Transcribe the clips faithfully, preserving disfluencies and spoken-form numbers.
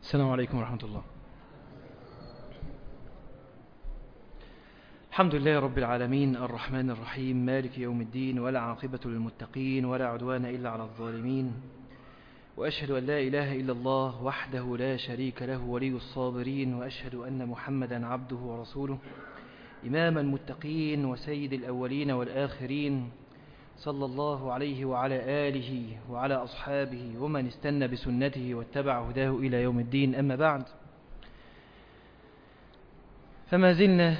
السلام عليكم ورحمة الله. الحمد لله رب العالمين الرحمن الرحيم مالك يوم الدين، ولا عاقبة للمتقين ولا عدوان إلا على الظالمين، وأشهد أن لا إله إلا الله وحده لا شريك له ولي الصابرين، وأشهد أن محمدا عبده ورسوله إمام المتقين وسيد الأولين والآخرين، صلى الله عليه وعلى آله وعلى أصحابه ومن استنى بسنته واتبع هداه إلى يوم الدين. أما بعد، فما زلنا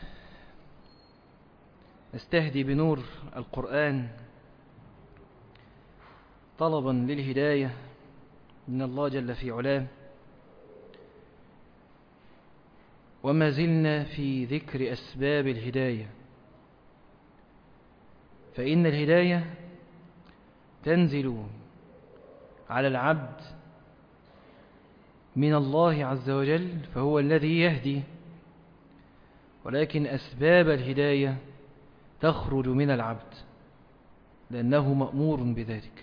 نستهدي بنور القرآن طلبا للهداية من الله جل في علاه، وما زلنا في ذكر أسباب الهداية، فإن الهداية تنزل على العبد من الله عز وجل، فهو الذي يهدي، ولكن أسباب الهداية تخرج من العبد لأنه مأمور بذلك.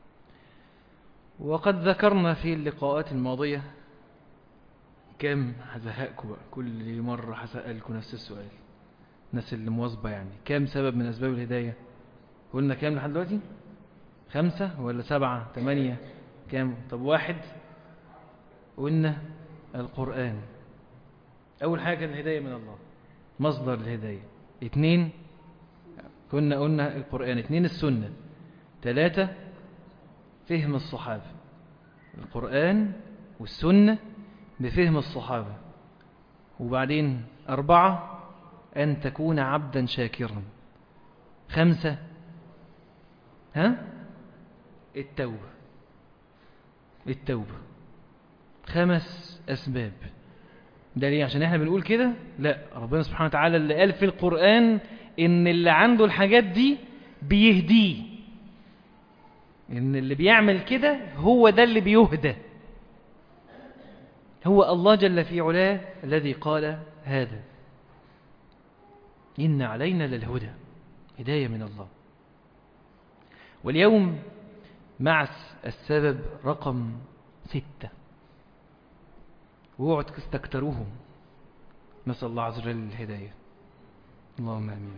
وقد ذكرنا في اللقاءات الماضية، كم هزهقكم بقى كل مرة هسألكم نفس السؤال، الناس اللي مواظبة يعني، كم سبب من أسباب الهداية؟ قلنا كام لحد دلوقتي؟ خمسة ولا سبعة ثمانية كام؟ طب واحد قلنا القرآن، أول حاجة الهداية من الله، مصدر الهداية. اثنين كنا قلنا القرآن. اثنين السنة. ثلاثة فهم الصحابة، القرآن والسنة بفهم الصحابة. وبعدين أربعة أن تكون عبدا شاكرا. خمسة ها التوبة. التوبة خمس أسباب. ده ليه؟ عشان احنا بنقول كده؟ لا، ربنا سبحانه وتعالى اللي قال في القرآن إن اللي عنده الحاجات دي بيهديه، إن اللي بيعمل كده هو ده اللي بيهدى. هو الله جل في علاه الذي قال هذا: إن علينا للهدى، هداية من الله. واليوم مع السبب رقم ستة، واوعوا تستكتروهم، نسأل الله عز وجل الهداية، اللهم آمين.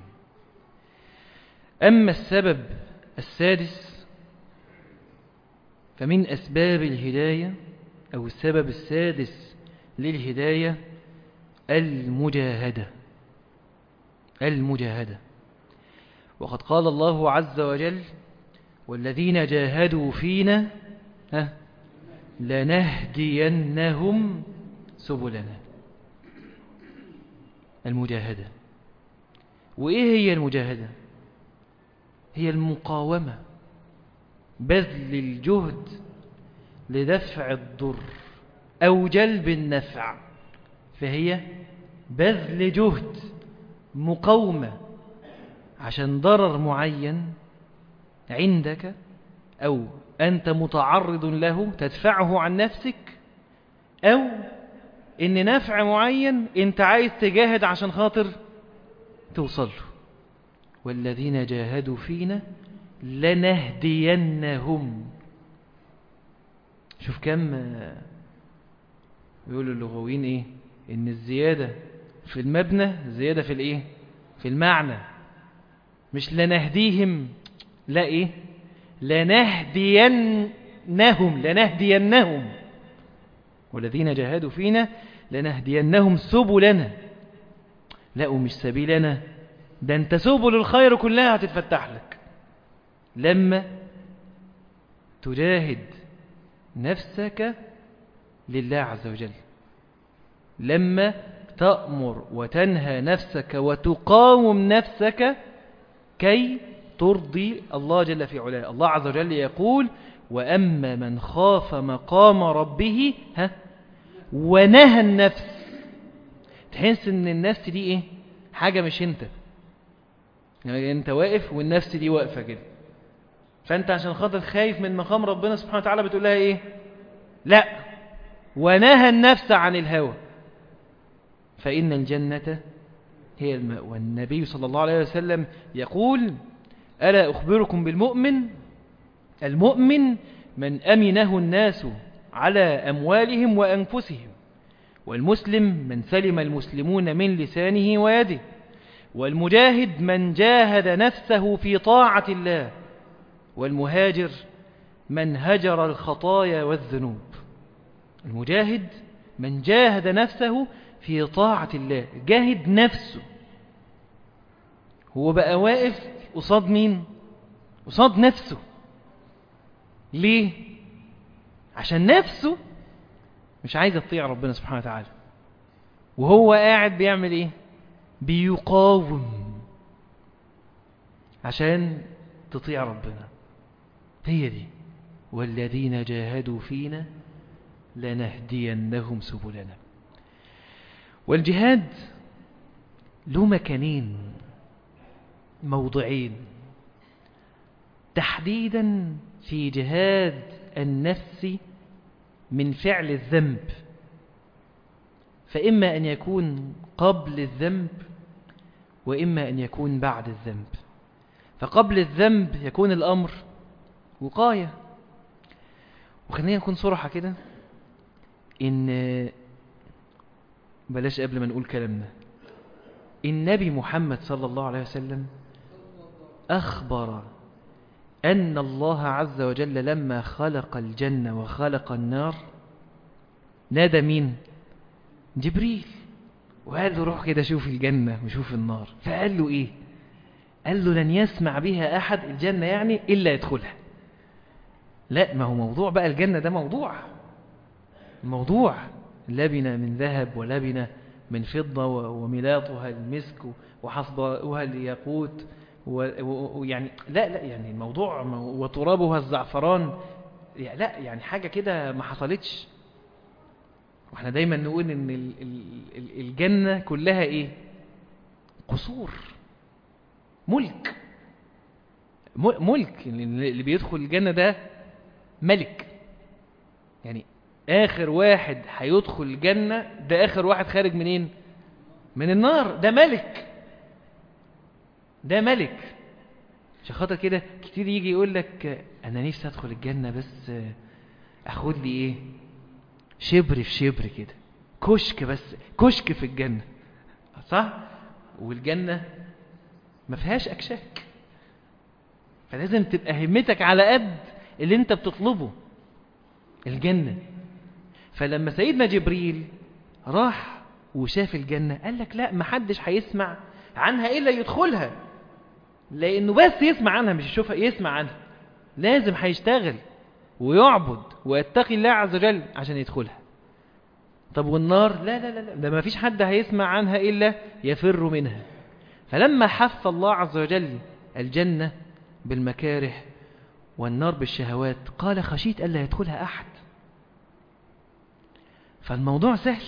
أما السبب السادس فمن أسباب الهداية، أو السبب السادس للهداية، المجاهدة. المجاهدة. وقد قال الله عز وجل: والذين جاهدوا فينا ها لنهدينهم سبلنا. المجاهدة. وإيه هي المجاهدة؟ هي المقاومة، بذل الجهد لدفع الضر أو جلب النفع، فهي بذل جهد، مقاومة عشان ضرر معين عندك أو أنت متعرض له تدفعه عن نفسك، أو إن نفع معين أنت عايز تجاهد عشان خاطر توصل له. والذين جاهدوا فينا لنهدينهم. شوف كم بيقولوا اللغويين إيه؟ إن الزيادة في المبنى زيادة في الإيه؟ في المعنى. مش لنهديهم، لا إيه؟ لنهدينهم. لنهدينهم. والذين جاهدوا فينا لنهدينهم سبلنا. لا، ومش سبيلنا، ده انت سبل الخير كلها هتتفتح لك لما تجاهد نفسك لله عز وجل، لما تأمر وتنهى نفسك وتقاوم نفسك كي ترضي الله جل في علاه. الله عز وجل يقول: وأما من خاف مقام ربه ها ونهى النفس. تحس ان النفس دي ايه؟ حاجة مش انت، يعني انت واقف والنفس دي واقفة كده، فانت عشان خاطر خايف من مقام ربنا سبحانه وتعالى بتقول لها ايه؟ لا، ونهى النفس عن الهوى فإن الجنة هي الماء. والنبي صلى الله عليه وسلم يقول: ألا أخبركم بالمؤمن؟ المؤمن من أمنه الناس على أموالهم وأنفسهم. والمسلم من سلم المسلمون من لسانه ويده. والمجاهد من جاهد نفسه في طاعة الله. والمهاجر من هجر الخطايا والذنوب. المجاهد من جاهد نفسه في طاعة الله، جاهد نفسه. هو بقى واقف قصاد مين؟ قصاد نفسه. ليه؟ عشان نفسه مش عايز تطيع ربنا سبحانه وتعالى، وهو قاعد بيعمل ايه؟ بيقاوم عشان تطيع ربنا. هي دي، والذين جاهدوا فينا لنهدينهم سبلنا. والجهاد له مكانين، موضعين تحديدا في جهاد النفس من فعل الذنب، فإما أن يكون قبل الذنب وإما أن يكون بعد الذنب. فقبل الذنب يكون الأمر وقاية. وخلينا نكون صراحة كده، إن بلاش قبل ما نقول كلامنا، النبي محمد صلى الله عليه وسلم أخبر أن الله عز وجل لما خلق الجنة وخلق النار نادى مين؟ جبريل، وقال له روح كده شوف الجنة وشوف النار. فقال له إيه؟ قال له لن يسمع بها أحد، الجنة يعني، إلا يدخلها. لا، ما هو موضوع بقى الجنة ده موضوع موضوع لبنة من ذهب ولبنة من فضة وملاطها المسك وحصبها الياقوت، ويعني لا لا يعني الموضوع، وترابها الزعفران، لا يعني حاجة كده ما حصلتش. واحنا دايما نقول ان الجنة كلها ايه؟ قصور، ملك ملك اللي بيدخل الجنة ده ملك. يعني آخر واحد هيدخل الجنة ده آخر واحد خارج منين؟ من النار. ده ملك، ده ملك. عشان خاطر كده كتير يجي يقول لك أنا نفسي أدخل الجنة، بس أخد لي إيه؟ شبر في شبر كده، كشك، بس كشك في الجنة، صح؟ والجنة ما فيهاش أكشاك، فلازم تبقى همتك على قد اللي انت بتطلبه، الجنة. فلما سيدنا جبريل راح وشاف الجنة قال لك لا، ما حدش هيسمع عنها إلا يدخلها، لأنه بس يسمع عنها مش يشوفها، يسمع عنها لازم هيشتغل ويعبد ويتقي الله عز وجل عشان يدخلها. طب والنار؟ لا لا لا، ده ما فيش حد هيسمع عنها إلا يفر منها. فلما حث الله عز وجل الجنة بالمكاره والنار بالشهوات قال خشيت ألا يدخلها أحد. فالموضوع سهل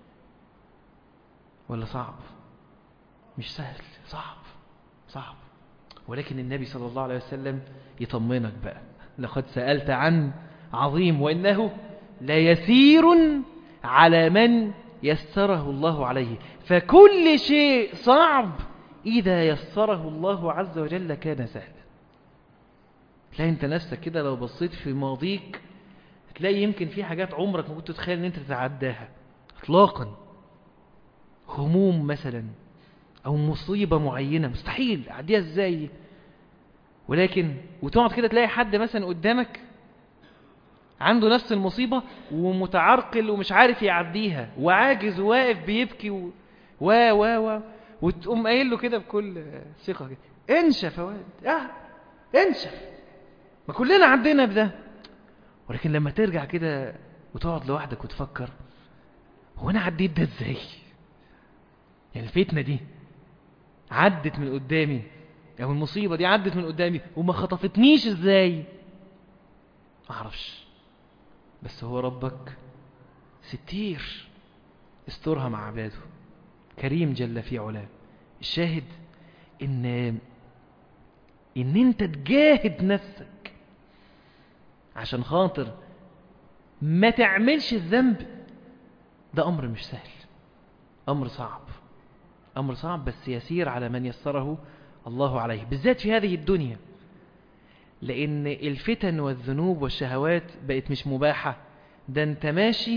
ولا صعب؟ مش سهل، صعب صعب. ولكن النبي صلى الله عليه وسلم يطمنك بقى، لقد سألت عن عظيم وإنه لا يسير على من يسره الله عليه. فكل شيء صعب إذا يسره الله عز وجل كان سهلا. تلاقي انت نفسك كده لو بصيت في ماضيك تلاقي يمكن في حاجات عمرك ما كنت تتخيل ان انت تتعداها اطلاقا. هموم مثلا او مصيبة معينة مستحيل اعديها ازاي، ولكن وتقعد كده تلاقي حد مثلا قدامك عنده نفس المصيبة ومتعرقل ومش عارف يعديها وعاجز وواقف بيبكي و و و, و... وتقوم قايل له كده بكل ثقة كده انشف يا واد، اه انشف، ما كلنا عدينا بده. ولكن لما ترجع كده وتقعد لوحدك وتفكر هو انا عديت ده ازاي؟ يعني الفتنة دي عدت من قدامي او المصيبة دي عدت من قدامي وما خطفتنيش ازاي؟ ما اعرفش، بس هو ربك ستير استرها مع عباده، كريم جل في علاه. الشاهد ان ان انت تجاهد نفسك عشان خاطر ما تعملش الذنب، ده امر مش سهل، امر صعب، امر صعب بس يسير على من يسره الله عليه، بالذات في هذه الدنيا. لان الفتن والذنوب والشهوات بقت مش مباحة، ده انت ماشي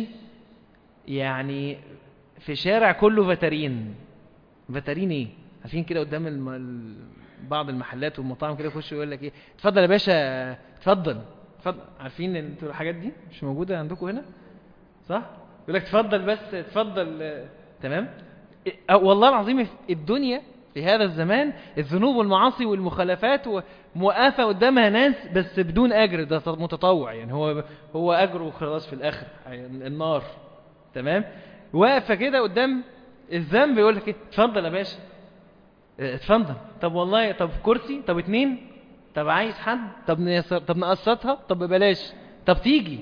يعني في شارع كله فترين. فترين ايه؟ عارفين كده قدام الم... بعض المحلات والمطاعم كده يخش يقول لك ايه، اتفضل يا باشا، اتفضل اتفضل. عارفين انتوا الحاجات دي مش موجوده عندكم هنا صح؟ يقول لك اتفضل بس اتفضل. آه، تمام. إيه، والله العظيم الدنيا في هذا الزمان الذنوب والمعاصي والمخالفات وموقفه قدامها ناس بس بدون اجر، ده متطوع يعني، هو هو اجره وخلاص في الاخر النار. تمام. واقفه كده قدام الذنب يقول لك ايه، اتفضل يا باشا اتفضل. طب والله، طب كرسي، طب اتنين، طب عايز حد، طب نيسر، طب نقسطها، طب ببلاش، طب تيجي.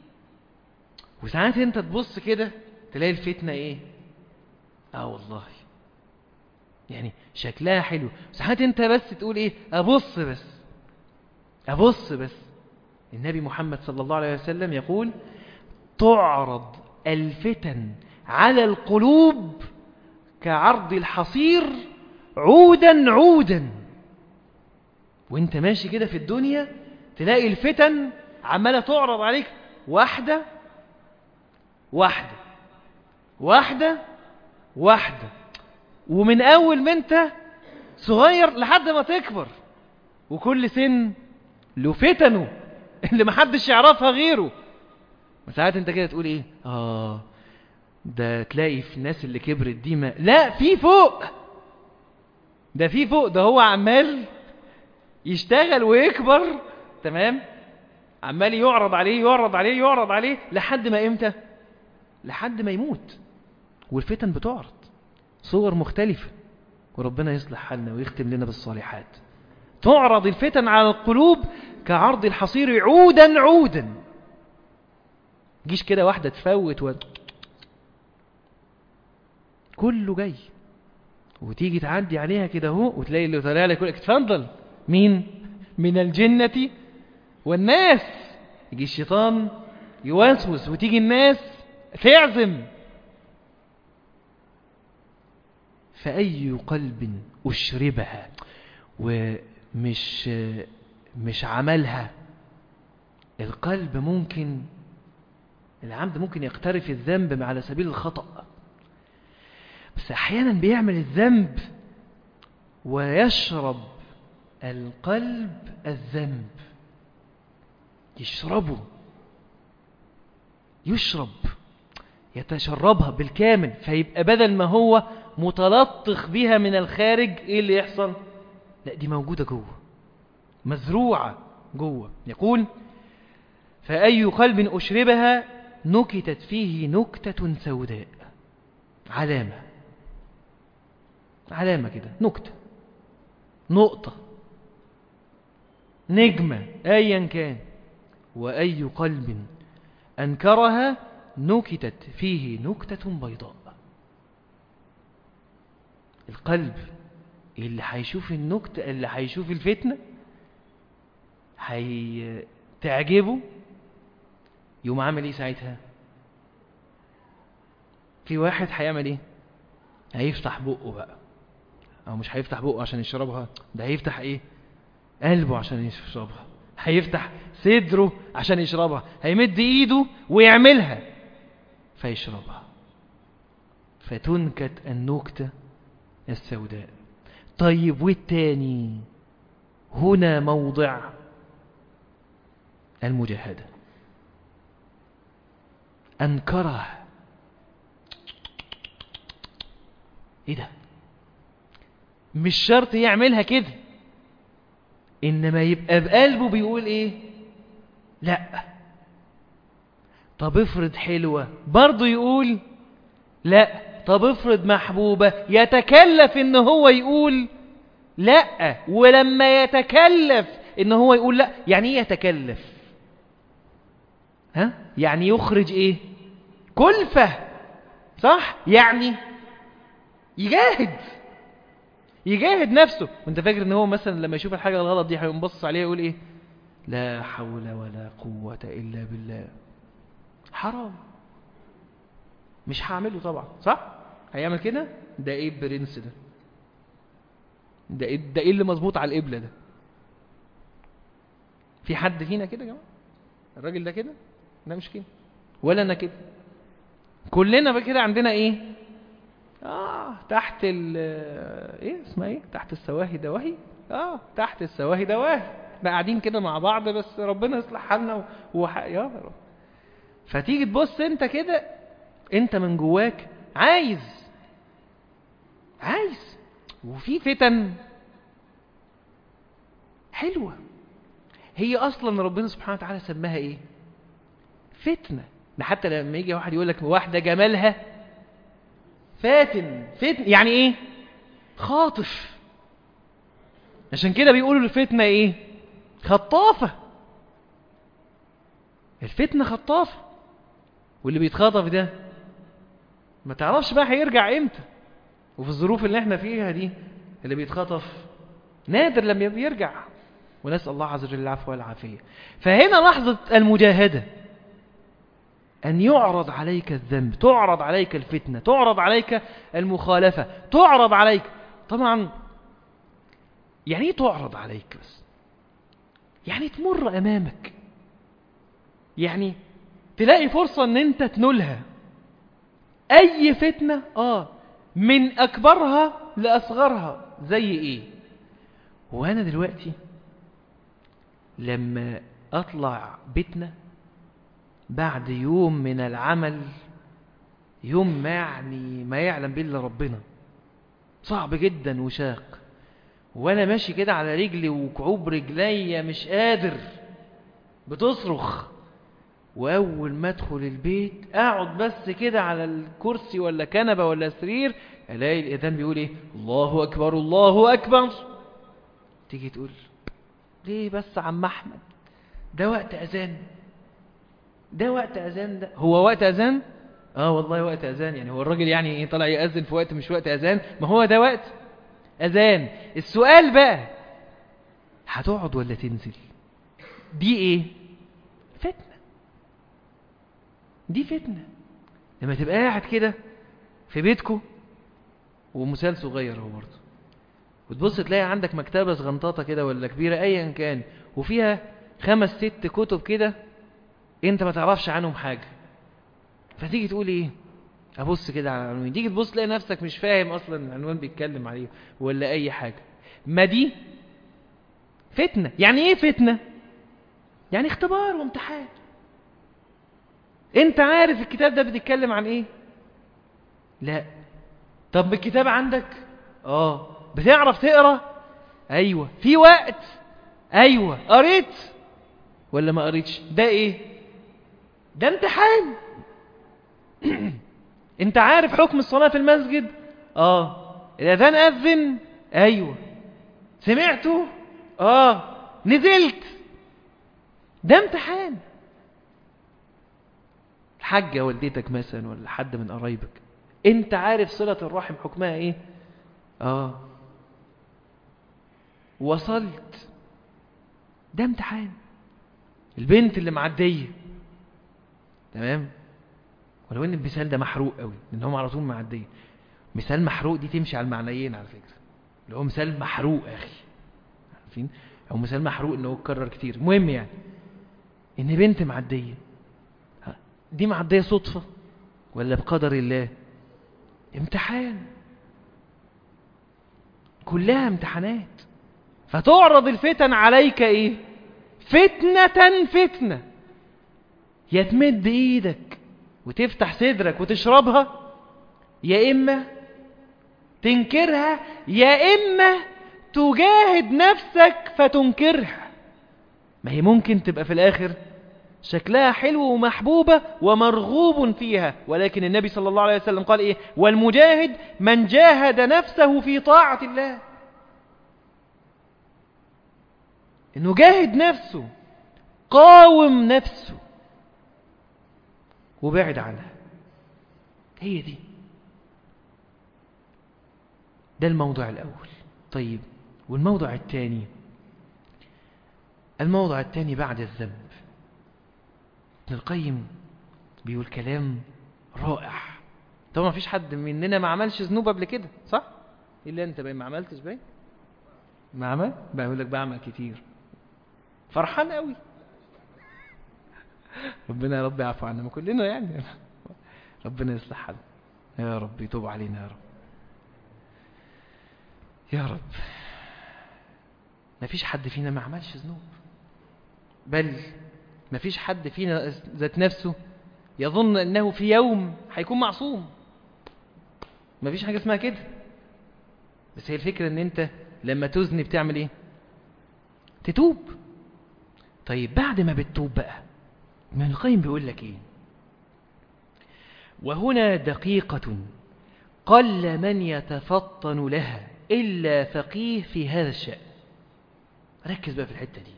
وساعات انت تبص كده تلاقي الفتنة ايه، اه والله يعني شكلها حلو. ساعات انت بس تقول ايه، ابص بس ابص بس. النبي محمد صلى الله عليه وسلم يقول تعرض الفتن على القلوب كعرض الحصير عودا عودا. وانت ماشي كده في الدنيا تلاقي الفتن عمالة تعرض عليك واحدة واحدة واحدة واحدة، ومن اول ما انت صغير لحد ما تكبر، وكل سن له فتنه اللي محدش يعرفها غيره. ساعات انت كده تقول ايه، اه ده تلاقي في الناس اللي كبرت دي ما لا، في فوق، ده في فوق، ده هو عمال يشتغل ويكبر. تمام. عمال يعرض عليه يعرض عليه يعرض عليه لحد ما امتى، لحد ما يموت. والفتن بتعرض صور مختلفة، وربنا يصلح حالنا ويختم لنا بالصالحات. تعرض الفتن على القلوب كعرض الحصير عودا عودا. جيش كده واحدة تفوت و... كله جاي، وتيجي تعدي عليها كده اهو، وتلاقي اللي طالع لك يقول لك اتفضل. مين؟ من الجنة والناس. يجي الشيطان يوسوس وتيجي الناس تعزم. فأي قلب أشربها، ومش مش عملها. القلب ممكن، العمد ممكن يقترف الذنب على سبيل الخطأ، بس أحيانا بيعمل الذنب ويشرب القلب الذنب، يشربه، يشرب يتشربها بالكامل. فيبقى بدل ما هو متلطخ بها من الخارج، ايه اللي يحصل؟ لا، دي موجودة جوه، مزروعة جوه. يقول فأي قلب أشربها نكتت فيه نكتة سوداء. علامة، علامة كده، نكتة، نقطة، نجمة، أيا كان. وأي قلب أنكرها نكتت فيه نكتة بيضاء. القلب اللي هيشوف النكتة، اللي هيشوف الفتنة هيتعجبه، يوم عامل ايه ساعتها؟ في واحد هيعمل ايه؟ هيفتح بقه بقى، او مش هيفتح بقه عشان يشربها، ده هيفتح ايه؟ قلبه عشان يشربها، هيفتح صدره عشان يشربها، هيمد ايده ويعملها فيشربها، فتنكت النكتة السوداء. طيب والتاني؟ هنا موضع المجاهدة. أنكره، ايه ده؟ مش شرط يعملها كده، انما يبقى بقلبه بيقول ايه؟ لا. طب افرض حلوة برضو يقول لا. طب افرض محبوبة، يتكلف ان هو يقول لا. ولما يتكلف ان هو يقول لا، يعني ايه يتكلف؟ ها؟ يعني يخرج ايه؟ كلفة، صح؟ يعني يجاهد، يجاهد نفسه. وانت فاكر ان هو مثلا لما يشوف الحاجة الغلط دي هيقوم باصص عليها يقول ايه؟ لا حول ولا قوة الا بالله. حرام، مش هعمله طبعا، صح؟ هيعمل كده؟ ده ايه برنس ده؟ ده ايه ده؟ ايه اللي مظبوط على القبلة ده؟ في حد فينا كده يا جماعة؟ الراجل ده كده؟ لا مش كده. ولا انا كده؟ كلنا بقى كده عندنا ايه؟ اه تحت ال ايه اسمها ايه؟ تحت السواهي دواهي. اه تحت السواهي دواهي. احنا قاعدين كده مع بعض بس ربنا يصلح حالنا وح... يا رب. فتيجي تبص انت كده، انت من جواك عايز عايز وفي فتن حلوة. هي اصلا ربنا سبحانه وتعالى سماها ايه؟ فتنة. ده حتى لما يجي واحد يقول لك واحدة جمالها فاتن، فتن يعني ايه؟ خاطف. عشان كده بيقولوا الفتنة ايه؟ خطافة. الفتنة خطافة. واللي بيتخاطف ده ما تعرفش بقى هيرجع امتى. وفي الظروف اللي احنا فيها دي اللي بيتخاطف نادر لما بيرجع، ونسأل الله عز وجل العفو والعافية. فهنا لحظة المجاهدة، أن يعرض عليك الذنب، تعرض عليك الفتنة، تعرض عليك المخالفة، تعرض عليك. طبعا يعني ايه تعرض عليك؟ بس يعني تمر أمامك، يعني تلاقي فرصة أن أنت تنولها. أي فتنة آه من أكبرها لأصغرها. زي إيه؟ وأنا دلوقتي لما أطلع بيتنا بعد يوم من العمل، يوم ما يعني ما يعلم به إلا ربنا، صعب جدا وشاق، وأنا ماشي كده على رجلي وكعوب رجلي مش قادر بتصرخ، وأول ما أدخل البيت أقعد بس كده على الكرسي ولا كنبة ولا سرير، ألاقي الإذان بيقول إيه؟ الله أكبر الله أكبر. تيجي تقول ليه بس عم أحمد؟ ده وقت أذان، ده وقت أذان، ده هو وقت أذان؟ آه والله وقت أذان. يعني هو الراجل يعني إيه طلع يأذن في وقت مش وقت أذان؟ ما هو ده وقت أذان. السؤال بقى هتقعد ولا تنزل؟ دي إيه؟ فتنة. دي فتنة. لما تبقى قاعد كده في بيتكو ومثال صغير هو برضه، وتبص تلاقي عندك مكتبة صغنطاطة كده ولا كبيرة أيا كان، وفيها خمس ست كتب كده انت ما تعرفش عنهم حاجة، فتيجي تقول ايه؟ ابص كده على العنوان. تيجي تبص تلاقي نفسك مش فاهم اصلا العنوان بيتكلم عليه ولا اي حاجة. ما دي فتنة. يعني ايه فتنة؟ يعني اختبار وامتحان. انت عارف الكتاب ده بيتكلم عن ايه؟ لا. طب الكتاب عندك؟ اه. بتعرف تقرأ؟ ايوه. في وقت؟ ايوه. قريت ولا ما قريتش؟ ده ايه؟ ده امتحان. انت عارف حكم الصلاة في المسجد؟ اه. الاذان اذن؟ ايوه. سمعته؟ اه. نزلت؟ ده امتحان. الحاجة والدتك مثلا ولا حد من قرايبك، انت عارف صلة الرحم حكمها ايه؟ اه. وصلت؟ ده امتحان. البنت اللي معدية، تمام، ولو ان المثال ده محروق قوي لان هم على طول معدية. مثال محروق دي تمشي على المعنيين على فكرة، اللي هو مثال محروق يا اخي، عارفين؟ او مثال محروق انه يتكرر كتير. المهم يعني ان بنت معدية، دي معدية صدفة ولا بقدر الله؟ امتحان. كلها امتحانات. فتعرض الفتن عليك ايه؟ فتنة فتنة. يا تمد ايدك وتفتح صدرك وتشربها، يا اما تنكرها، يا اما تجاهد نفسك فتنكرها. ما هي ممكن تبقى في الاخر شكلها حلو ومحبوبة ومرغوب فيها، ولكن النبي صلى الله عليه وسلم قال ايه؟ والمجاهد من جاهد نفسه في طاعة الله. انه جاهد نفسه، قاوم نفسه وبعد عنها. هي دي. ده الموضوع الأول. طيب والموضوع الثاني؟ الموضوع الثاني بعد الذنب. ابن القيم بيقول كلام رائع. طبعا ما فيش حد مننا ما عملش ذنوب قبل كده، صح؟ إلا أنت باين ما عملتش. باين ما عمل؟ بقول لك بعمل كتير، فرحان قوي. ربنا يا رب يعفو عنا، ما كلنا يعني. ربنا يصلح حالنا يا رب، يتوب علينا يا رب يا رب. ما فيش حد فينا ما عملش ذنوب، بل ما فيش حد فينا ذات نفسه يظن أنه في يوم هيكون معصوم. ما فيش حاجة اسمها كده. بس هي الفكرة ان انت لما تذنب بتعمل ايه؟ تتوب. طيب بعد ما بتتوب بقى، ابن القيم بيقول لك ايه؟ وهنا دقيقة قل من يتفطن لها إلا فقيه في هذا الشأن. ركز بقى في الحتة دي.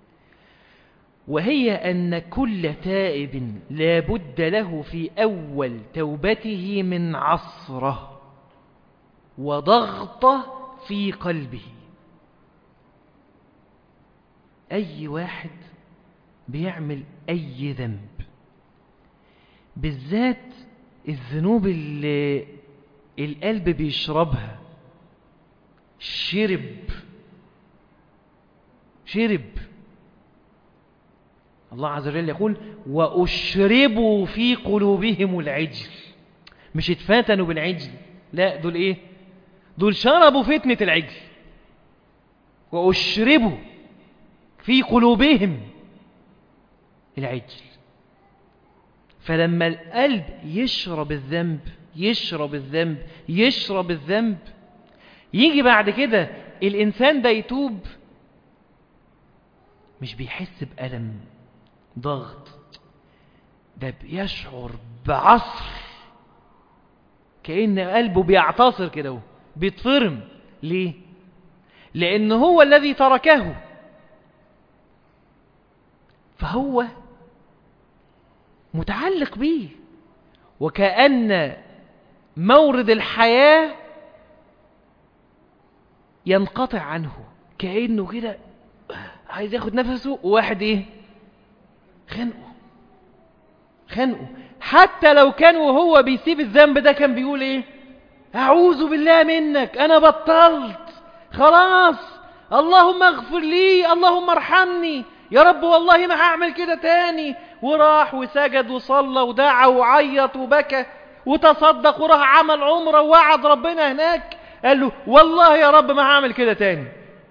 وهي أن كل تائب لا بد له في أول توبته من عصرة وضغطة في قلبه. أي واحد بيعمل أي ذنب، بالذات الذنوب اللي القلب بيشربها، شرب شرب الله عز وجل يقول وأشربوا في قلوبهم العجل. مش اتفاتنوا بالعجل، لا، دول ايه؟ دول شربوا فتنة العجل. وأشربوا في قلوبهم العجل. فلما القلب يشرب الذنب يشرب الذنب يشرب الذنب يجي بعد كده الإنسان ده يتوب، مش بيحس بألم ضغط، ده بيشعر بعصر، كأن قلبه بيعتصر كده، بيتفرم. ليه؟ لأنه هو الذي تركه، فهو متعلق به، وكأن مورد الحياة ينقطع عنه، كأنه كده عايز ياخد نفسه، وواحد ايه؟ خنقه خنقه. حتى لو كان وهو بيسيب الذنب ده كان بيقول ايه؟ اعوذ بالله منك، انا بطلت خلاص، اللهم اغفر لي، اللهم ارحمني يا رب، والله ما هعمل كده تاني. وراح وسجد وصلى ودعا وعيط وبكى وتصدق وراح عمل عمره ووعد ربنا هناك، قال له والله يا رب ما هعمل كده تاني.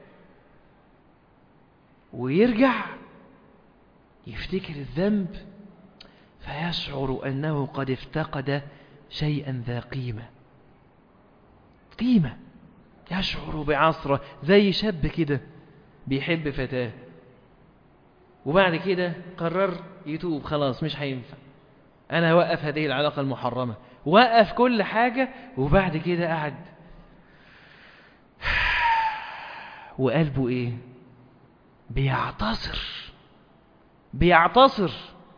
ويرجع يفتكر الذنب فيشعر أنه قد افتقد شيئا ذا قيمة قيمة يشعر بعصرة، زي شاب كده بيحب فتاة وبعد كده قرر يتوب، خلاص مش هينفع، أنا وقف هذه العلاقة المحرمة، وقف كل حاجة، وبعد كده قعد وقلبه إيه؟ بيعتصر بيعتصر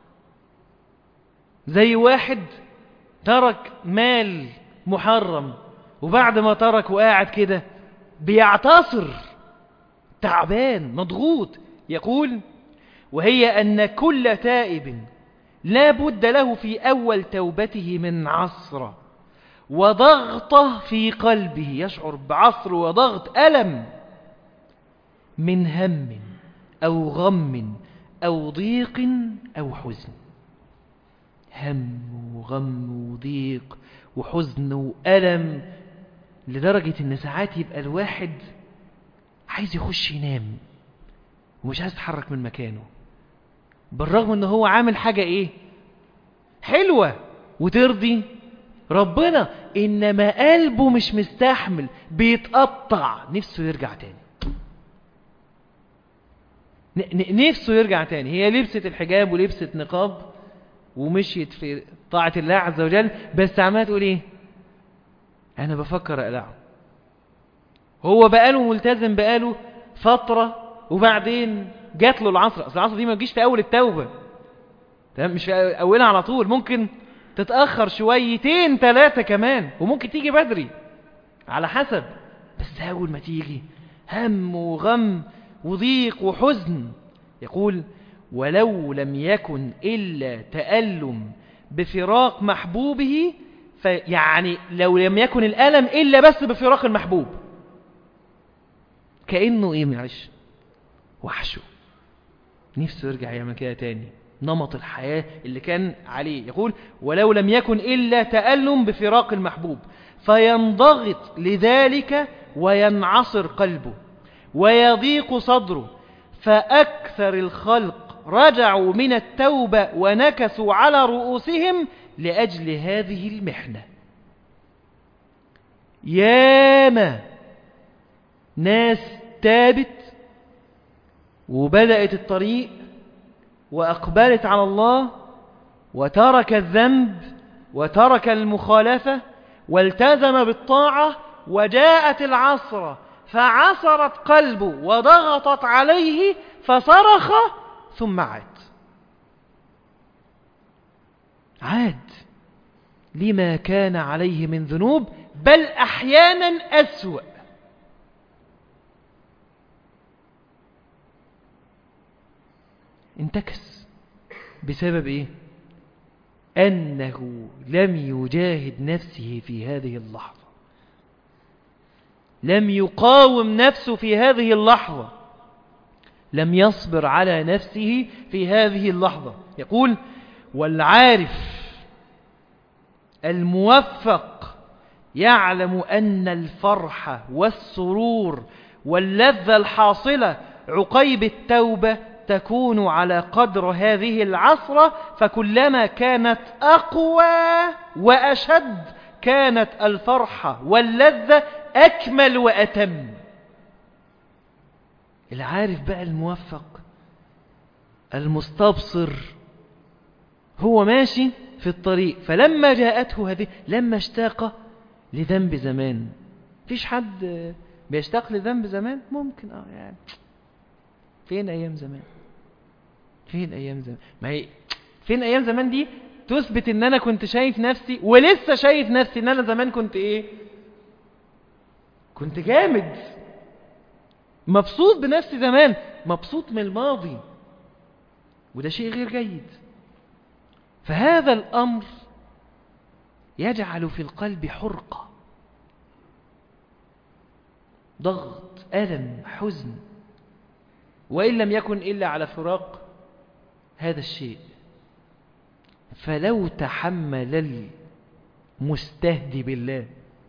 زي واحد ترك مال محرم، وبعد ما ترك وقاعد كده بيعتصر، تعبان مضغوط. يقول وهي أن كل تائب لا بد له في أول توبته من عصرة وضغطه في قلبه، يشعر بعصر وضغط ألم، من هم أو غم أو ضيق أو حزن. هم وغم وضيق وحزن وألم، لدرجة إن ساعات يبقى الواحد عايز يخش ينام ومش عايز يتحرك من مكانه، بالرغم إنه هو عامل حاجة إيه؟ حلوة وترضي ربنا، إنما قلبه مش مستحمل، بيتقطع، نفسه يرجع تاني، نفسه يرجع تاني. هي لبست الحجاب ولبست نقاب ومشيت في طاعة الله عز وجل، بس عمالة تقول ايه؟ انا بفكر اقلعه. هو بقاله ملتزم بقاله فترة، وبعدين جات له العصر. اصل العصر دي ما تجيش في اول التوبة، تمام؟ مش في اولها على طول، ممكن تتأخر شويتين ثلاثة كمان، وممكن تيجي بدري على حسب، بس اول ما تيجي هم وغم وضيق وحزن. يقول ولو لم يكن إلا تألم بفراق محبوبه، يعني لو لم يكن الألم إلا بس بفراق المحبوب، كأنه إيه؟ معلش، وحشه، نفسه يرجع يعمل كده تاني، نمط الحياة اللي كان عليه. يقول ولو لم يكن إلا تألم بفراق المحبوب، فينضغط لذلك وينعصر قلبه ويضيق صدره، فأكثر الخلق رجعوا من التوبة ونكسوا على رؤوسهم لأجل هذه المحنة. ياما ناس تابت وبدأت الطريق وأقبلت على الله وترك الذنب وترك المخالفة والتزم بالطاعة، وجاءت العصرة فعصرت قلبه وضغطت عليه فصرخ ثم عاد عاد لما كان عليه من ذنوب، بل أحيانا أسوأ. انتكس بسبب إيه؟ أنه لم يجاهد نفسه في هذه اللحظة، لم يقاوم نفسه في هذه اللحظة، لم يصبر على نفسه في هذه اللحظة. يقول والعارف الموفق يعلم أن الفرح والسرور واللذة الحاصلة عقيب التوبة تكون على قدر هذه العصرة، فكلما كانت أقوى وأشد كانت الفرحة واللذة أكمل وأتم. العارف بقى الموفق المستبصر هو ماشي في الطريق، فلما جاءته هذه، لما اشتاق لذنب زمان. فيش حد بيشتاق لذنب زمان؟ ممكن اه يعني فين ايام زمان؟ فين ايام زمان؟ ما هي فين ايام زمان دي تثبت ان انا كنت شايف نفسي ولسه شايف نفسي ان انا زمان كنت ايه؟ كنت جامد، مبسوط بنفسي زمان، مبسوط من الماضي، وده شيء غير جيد. فهذا الأمر يجعل في القلب حرقة، ضغط، ألم، حزن، وإن لم يكن إلا على فراق هذا الشيء. فلو تحمل المستهدي بالله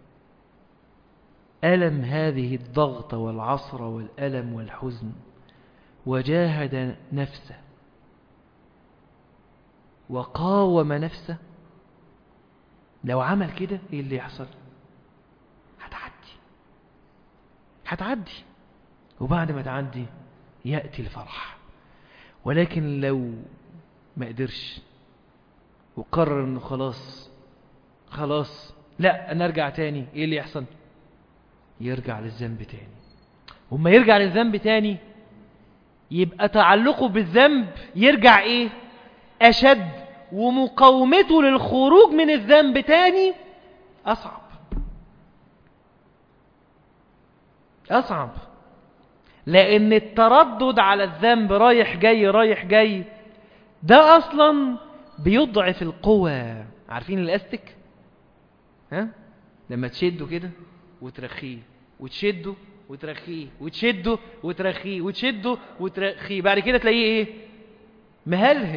ألم هذه الضغط والعصر والألم والحزن وجاهد نفسه وقاوم نفسه، لو عمل كده ايه اللي يحصل؟ هتعدي هتعدي وبعد ما تعدي يأتي الفرح. ولكن لو ما قدرش وقرر انه خلاص خلاص لا انا ارجع تاني، ايه اللي يحصل؟ يرجع للذنب تاني. وما يرجع للذنب تاني يبقى تعلقه بالذنب يرجع ايه؟ أشد، ومقاومته للخروج من الذنب تاني أصعب أصعب لأن التردد على الذنب رايح جاي رايح جاي ده أصلا بيضعف القوة. عارفين الأستك؟ ها؟ لما تشده كده وترخيه وتشده وترخيه وتشده وترخيه وتشده وترخيه، بعد كده تلاقيه ايه؟ مهلهل.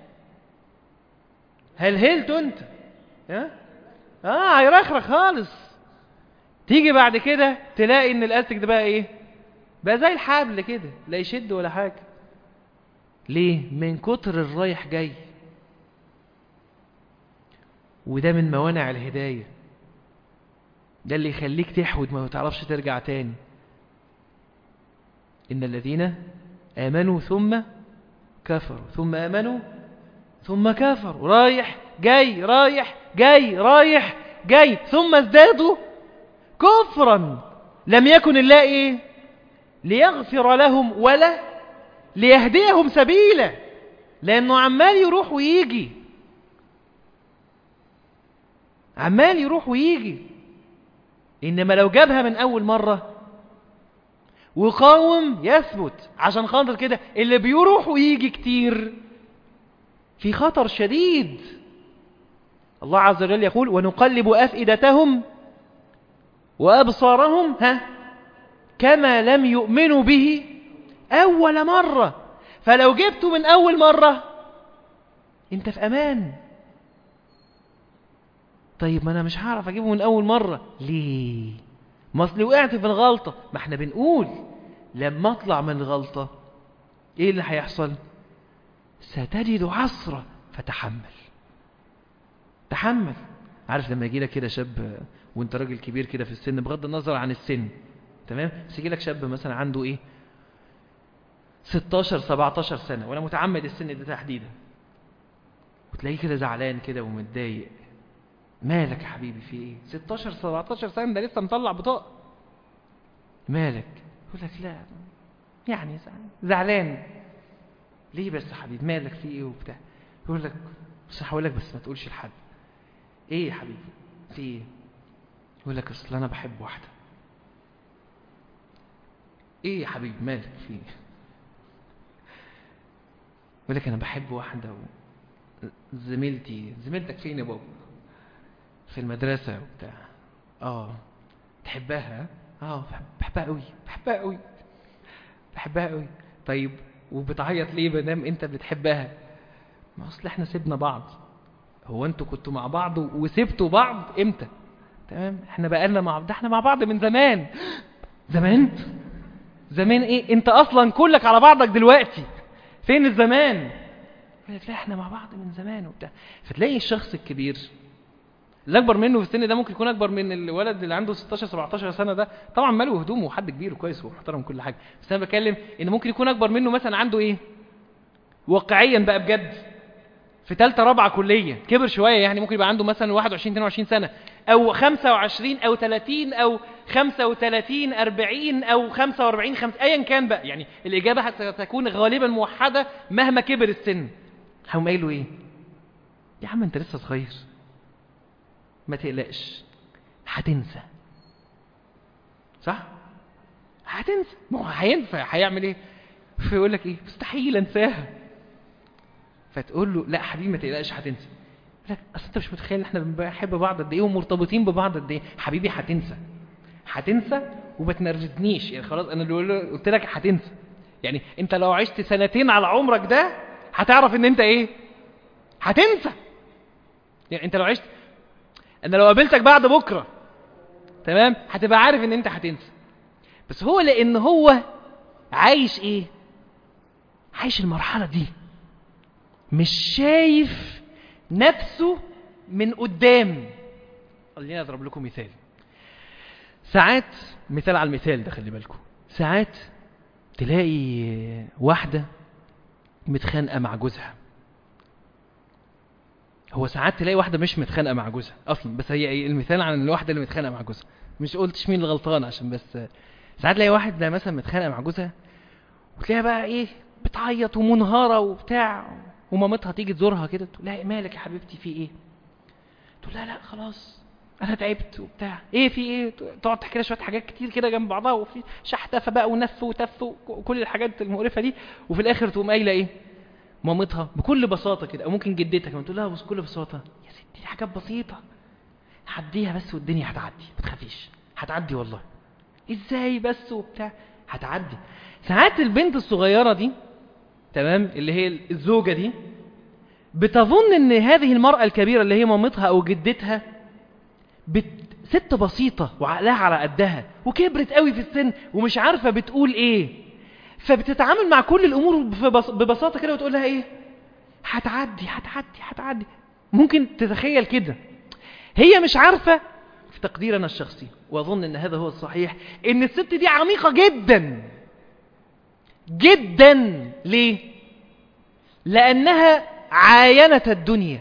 هلهلته انت ها؟ اه هيرخرخ خالص. تيجي بعد كده تلاقي ان الاستك ده بقى ايه؟ بقى زي الحبل كده، لا يشد ولا حاجه. ليه؟ من كتر الرايح جاي. وده من موانع الهدايه، ده اللي يخليك تحود ما تعرفش ترجع تاني. ان الذين امنوا ثم كفروا ثم امنوا ثم كفروا، رايح جاي رايح جاي رايح جاي، ثم ازدادوا كفرا لم يكن الله ايه؟ ليغفر لهم ولا ليهديهم سبيلا، لانه عمال يروح ويجي، عمال يروح ويجي. انما لو جابها من اول مرة وقاوم يثبت. عشان خاطر كده اللي بيروح ويجي كتير في خطر شديد. الله عز وجل يقول ونقلب أفئدتهم وأبصارهم ها كما لم يؤمنوا به أول مرة. فلو جبته من أول مرة انت في امان. طيب ما انا مش هعرف اجيبه من اول مرة. ليه؟ ما اصل وقعت في الغلطة. ما احنا بنقول لما اطلع من الغلطة ايه اللي هيحصل؟ ستجد عسرة فتحمل. تحمل. عارف لما يجي لك كده شاب وانت راجل كبير كده في السن، بغض النظر عن السن، تمام، بس يجي لك شاب مثلا عنده ايه ستاشر سبعتاشر سنة، وانا متعمد السن ده تحديدا، وتلاقيه كده زعلان كده ومتضايق. مالك يا حبيبي في ايه؟ ستاشر سبعتاشر سنة ده لسه مطلع بطاقة. مالك؟ يقول لك لا يعني زعلان. ليه بس يا حبيبي؟ مالك في ايه وبتاع؟ يقول لك بس هقول لك بس ما تقولش لحد. ايه يا حبيبي في ايه؟ يقول لك اصل انا بحب واحدة. ايه يا حبيبي مالك في ايه؟ يقول لك انا بحب واحدة و... زميلتي. زميلتك فين يا بابا؟ في المدرسة وبتاع. اه تحبها؟ اه بحبها قوي بحبها قوي بحبها قوي. طيب وبتعيط ليه مادام انت بتحبها؟ ما اصل احنا سيبنا بعض. هو انتوا كنتوا مع بعض وسبتوا بعض امتى؟ تمام احنا بقالنا مع ده احنا مع بعض من زمان. زمان؟ زمان ايه؟ انت اصلا كلك على بعضك دلوقتي. فين الزمان؟ يقول لك لا احنا مع بعض من زمان وبتاع. فتلاقي الشخص الكبير اللي اكبر منه في السن ده ممكن يكون اكبر من الولد اللي عنده ستاشر سبعتاشر سنة ده، طبعا ماله وهدومه وحد كبير وكويس ومحترم كل حاجة، بس انا بتكلم ان ممكن يكون اكبر منه مثلا عنده ايه واقعيا بقى بجد في ثالثه رابعه كليه، كبر شويه يعني، ممكن يبقى عنده مثلا واحد وعشرين اتنين وعشرين سنة او خمسة وعشرين او ثلاثين او خمسة وثلاثين أربعين او خمسة وأربعين خمسة ايا كان بقى، يعني الاجابه ستكون غالبا موحده مهما كبر السن. هقوم قايل له ايه؟ يا عم انت لسه صغير ما تقلقش هتنسى. صح؟ هتنسى. ما هو هينفع هيعمل ايه؟ فيقول لك ايه؟ مستحيل انساها. فتقول له لا حبيبي ما تقلقش هتنسى. يقول لك اصل انت مش متخيل احنا بنحب بعض قد ايه ومرتبطين ببعض قد ايه. حبيبي هتنسى. هتنسى وما تنرفزنيش يعني خلاص. انا اللي قلت لك هتنسى. يعني انت لو عشت سنتين على عمرك ده هتعرف ان انت ايه؟ هتنسى. يعني انت لو عشت، انا لو قابلتك بعد بكرة تمام هتبقى عارف ان انت هتنسى. بس هو لان هو عايش ايه؟ عايش المرحلة دي، مش شايف نفسه من قدام. خليني اضرب لكم مثال. ساعات مثال على المثال ده خلي بالكم، ساعات تلاقي واحدة متخانقة مع جوزها. هو ساعات تلاقي واحدة مش متخانقة مع جوزها أصلا، بس هي المثال عن الواحدة اللي متخانقة مع جوزها، مش قلتش مين الغلطان عشان بس. ساعات تلاقي واحدة مثلا متخانقة مع جوزها وتلاقيها بقى إيه بتعيط ومنهارة وبتاع، ومامتها تيجي تزورها كده تقول لها مالك يا حبيبتي في إيه؟ تقول لها لا خلاص أنا تعبت وبتاع. إيه في إيه؟ تقعد تحكي لها شوية حاجات كتير كده جنب بعضها، وفي شحتفة بقى ونف وتف وكل الحاجات المقرفة دي، وفي الآخر تقوم قايلة إيه؟ مامتها بكل بساطة كده، أو ممكن جدتها كمان تقول لها بس بكل بساطة يا ستي دي حاجات بسيطة هعديها بس والدنيا هتعدي ما تخافيش هتعدي والله. ازاي بس وبتاع؟ هتعدي. ساعات البنت الصغيرة دي تمام اللي هي الزوجة دي بتظن ان هذه المرأة الكبيرة اللي هي مامتها او جدتها بت... ست بسيطة وعقلها على قدها وكبرت قوي في السن ومش عارفة بتقول ايه، فبتتعامل مع كل الامور ببساطة كده وتقول لها ايه؟ هتعدي هتعدي هتعدي. ممكن تتخيل كده. هي مش عارفة في تقديرنا الشخصي، واظن ان هذا هو الصحيح، ان الست دي عميقة جدا جدا. ليه؟ لانها عاينت الدنيا.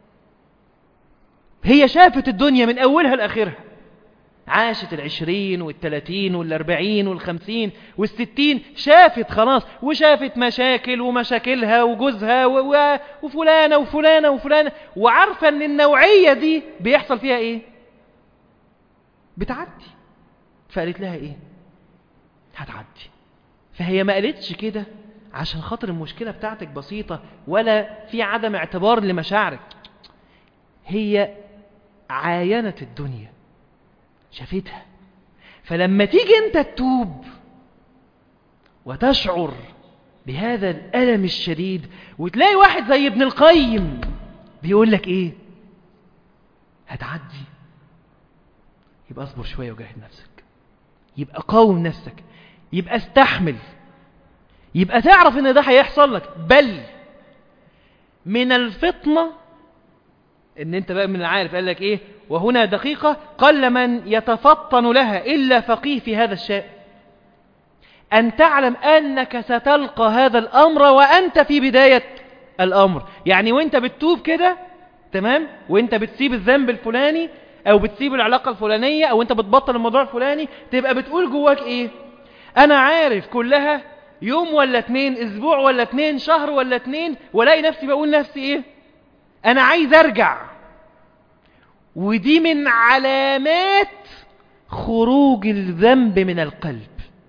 هي شافت الدنيا من اولها لاخرها، عاشت العشرين والثلاثين والاربعين والخمسين والستين، شافت خلاص، وشافت مشاكل ومشاكلها وجوزها و... و... وفلانة وفلانة وفلانة، وعارفة ان النوعية دي بيحصل فيها ايه؟ بتعدي. فقالت لها ايه؟ هتعدي. فهي ما قالتش كده عشان خاطر المشكلة بتاعتك بسيطة ولا في عدم اعتبار لمشاعرك. هي عاينت الدنيا، شافتها. فلما تيجي انت تتوب وتشعر بهذا الألم الشديد. وتلاقي واحد زي ابن القيم بيقول لك ايه؟ هتعدي، يبقى اصبر شوية وجاهد نفسك، يبقى قاوم نفسك، يبقى استحمل، يبقى تعرف ان ده هيحصل لك. بل من الفطنة ان انت بقى من العارف قال لك ايه؟ وهنا دقيقة قل من يتفطن لها إلا فقيه في هذا الشأن، أن تعلم أنك ستلقى هذا الأمر وأنت في بداية الأمر. يعني وانت بتتوب كده تمام، وانت بتسيب الذنب الفلاني أو بتسيب العلاقة الفلانية أو انت بتبطل الموضوع الفلاني، تبقى بتقول جواك ايه؟ أنا عارف كلها يوم ولا اتنين، اسبوع ولا اتنين، شهر ولا اتنين، ولاقي نفسي بقول نفسي ايه؟ أنا عايز أرجع. ودي من علامات خروج الذنب من القلب.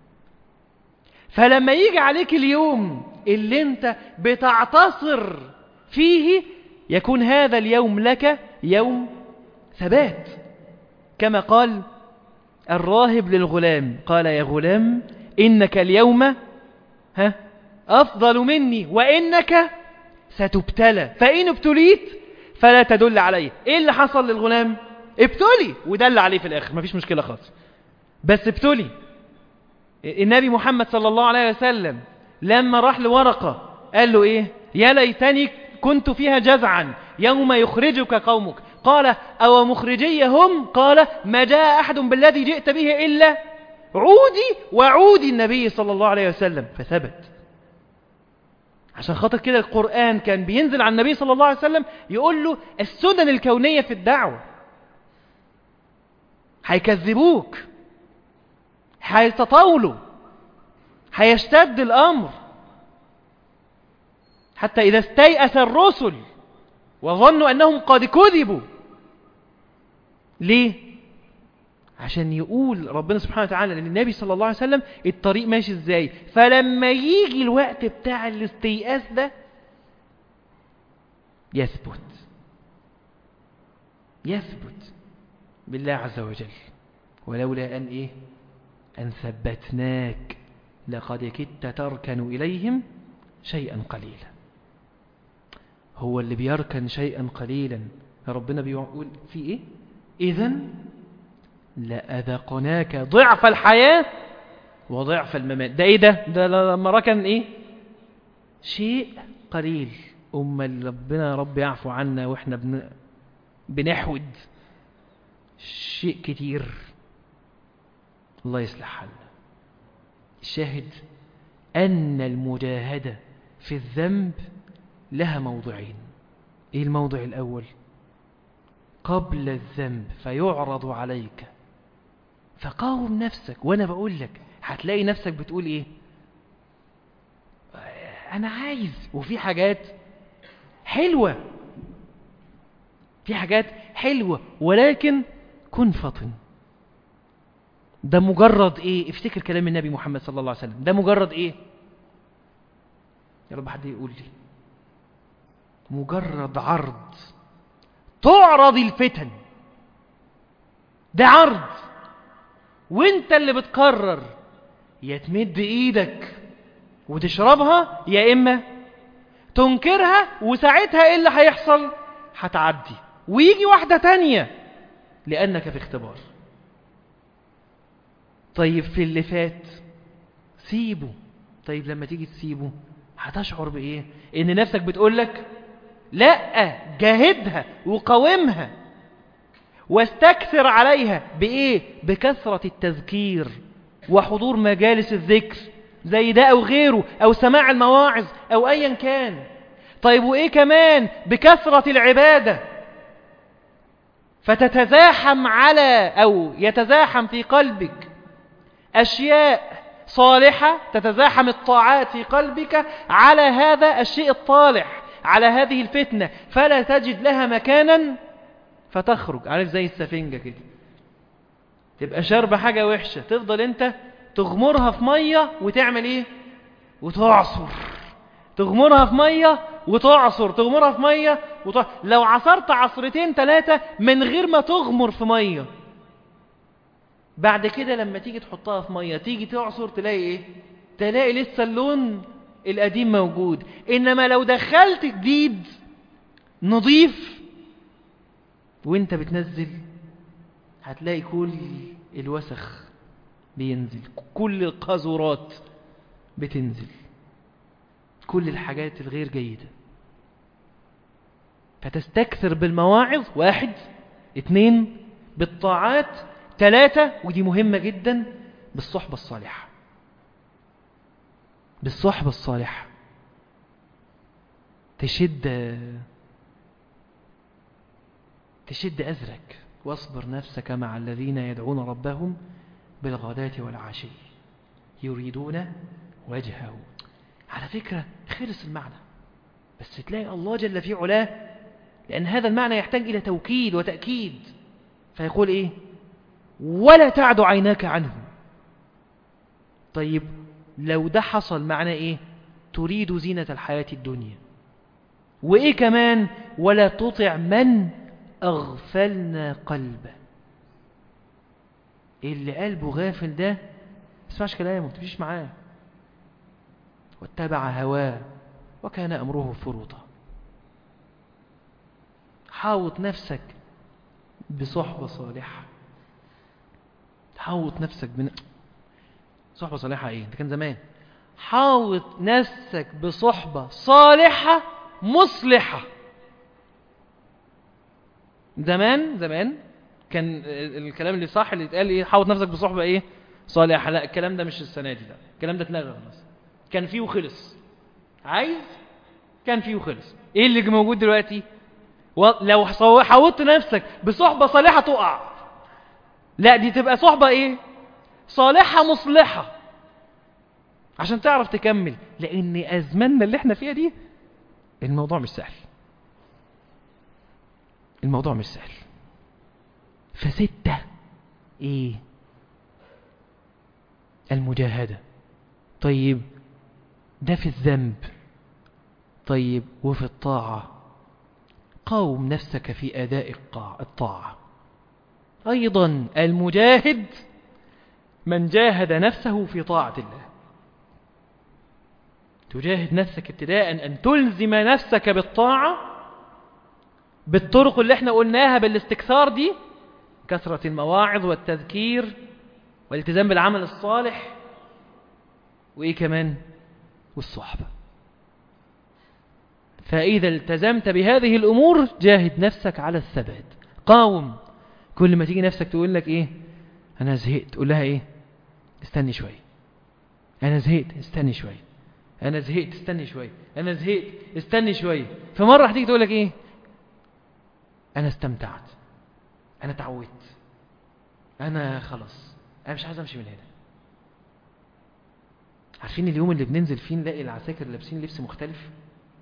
فلما يجي عليك اليوم اللي انت بتعتصر فيه، يكون هذا اليوم لك يوم ثبات. كما قال الراهب للغلام، قال يا غلام إنك اليوم ها أفضل مني وإنك ستبتلى، فإن ابتليت فلا تدل عليه. إيه اللي حصل للغلام؟ ابتلي ودل عليه في الآخر، مفيش مشكلة خالص، بس ابتلي. النبي محمد صلى الله عليه وسلم لما راح لورقة قال له إيه؟ يا ليتني كنت فيها جزعا يوم يخرجك قومك. قال أو مخرجيهم؟ قال ما جاء أحد بالذي جئت به إلا عودي وعودي النبي صلى الله عليه وسلم. فثبت. عشان خاطر كده القرآن كان بينزل على النبي صلى الله عليه وسلم يقول له السنن الكونية في الدعوة. هيكذبوك، هيتطاولوا، هيشتد الأمر، حتى إذا استيأس الرسل وظنوا أنهم قد كذبوا. ليه؟ عشان يقول ربنا سبحانه وتعالى للنبي صلى الله عليه وسلم الطريق ماشي ازاي. فلما يجي الوقت بتاع الاستيئاس ده يثبت يثبت بالله عز وجل. ولولا أن إيه؟ أن ثبتناك لقد كدت تركن إليهم شيئا قليلا. هو اللي بيركن شيئا قليلا ربنا بيقول في إيه؟ إذن لأذقناك ضعف الحياة وضعف الممات. ده إيه ده؟ ده لما ركن إيه؟ شيء قليل. أما ربنا رب يعفو عنا وإحنا بن... بنحود شيء كتير. الله يصلح حالنا. الشاهد أن المجاهدة في الذنب لها موضعين. إيه الموضع الأول؟ قبل الذنب فيعرض عليك فقاوم نفسك. وأنا بقول لك هتلاقي نفسك بتقول إيه؟ أنا عايز. وفي حاجات حلوة، في حاجات حلوة، ولكن كن فطن. ده مجرد إيه؟ افتكر كلام النبي محمد صلى الله عليه وسلم. ده مجرد إيه؟ يا رب حد يقول لي. مجرد عرض تعرض الفتن. ده عرض، وانت اللي بتقرر يا تمد ايدك وتشربها يا اما تنكرها. وساعتها ايه اللي هيحصل؟ هتعدي ويجي واحدة تانية لانك في اختبار. طيب في اللي فات سيبه. طيب لما تيجي تسيبه هتشعر بايه؟ ان نفسك بتقولك لا، جاهدها وقاومها واستكثر عليها. بإيه؟ بكثرة التذكير وحضور مجالس الذكر زي ده أو غيره، أو سماع المواعظ أو أيا كان. طيب وإيه كمان؟ بكثرة العبادة، فتتزاحم على أو يتزاحم في قلبك أشياء صالحة، تتزاحم الطاعات في قلبك على هذا الشيء الطالح، على هذه الفتنة، فلا تجد لها مكانا فتخرج. عارف زي السفنجة كده، تبقى شاربة حاجة وحشة، تفضل انت تغمرها في مية وتعمل ايه؟ وتعصر. تغمرها في مية وتعصر، تغمرها في مية وتعصر. لو عصرت عصرتين ثلاثة من غير ما تغمر في مية، بعد كده لما تيجي تحطها في مية تيجي تعصر تلاقي ايه؟ تلاقي لسه اللون القديم موجود. إنما لو دخلت جديد نضيف وانت بتنزل هتلاقي كل الوسخ بينزل، كل القاذورات بتنزل، كل الحاجات الغير جيدة. فتستكثر بالمواعظ، واحد. اتنين، بالطاعات. ثلاثة، ودي مهمة جدا، بالصحبة الصالحة. بالصحبة الصالحة تشد تشد أزرك. واصبر نفسك مع الذين يدعون ربهم بالغداة والعشي يريدون وجهه. على فكرة خلص المعنى، بس تلاقي الله جل في علاه، لأن هذا المعنى يحتاج إلى توكيد وتأكيد، فيقول إيه؟ ولا تعد عيناك عنه. طيب لو ده حصل معنى إيه؟ تريد زينة الحياة الدنيا. وإيه كمان؟ ولا تطع من أغفلنا قلبه. اللي قلبه غافل ده ما تسمعش كلامه، ما تمشيش معاه. واتبع هواه وكان أمره فرطا. حاوط نفسك بصحبة صالحة. حاوط نفسك بن... صحبة صالحة ايه؟ ده كان زمان. حاوط نفسك بصحبة صالحة مصلحة. زمان زمان كان الكلام اللي صح اللي اتقال ايه؟ حاوط نفسك بصحبة ايه؟ صالحة. لا، الكلام ده مش السنة دي، ده الكلام ده اتلغى خلاص. كان فيه وخلص. عايز كان فيه وخلص. ايه اللي موجود دلوقتي؟ لو حاولت نفسك بصحبة صالحة تقع. لا، دي تبقى صحبة ايه؟ صالحة مصلحة، عشان تعرف تكمل. لان ازماننا اللي احنا فيها دي الموضوع مش سهل. الموضوع مش سهل. فستة ايه؟ المجاهدة. طيب ده في الذنب. طيب وفي الطاعة قاوم نفسك في أداء الطاعة. أيضا المجاهد من جاهد نفسه في طاعة الله. تجاهد نفسك ابتداء أن تلزم نفسك بالطاعة بالطرق اللي احنا قلناها بالاستكثار دي، كثرة المواعظ والتذكير والالتزام بالعمل الصالح، وإيه كمان؟ والصحبة. فإذا التزمت بهذه الأمور جاهد نفسك على الثبات. قاوم. كل ما تيجي نفسك تقول لك إيه؟ أنا زهقت، تقول لها إيه؟ استني شوي. أنا زهقت، استني شوي. أنا زهقت، استني شوي. أنا زهقت، استني شوي. فمرة هتيجي تقول لك إيه؟ أنا استمتعت، أنا تعودت، أنا خلاص، أنا مش عايز أمشي من هنا. عارفين اليوم اللي بننزل فيه نلاقي العساكر لابسين لبس مختلف؟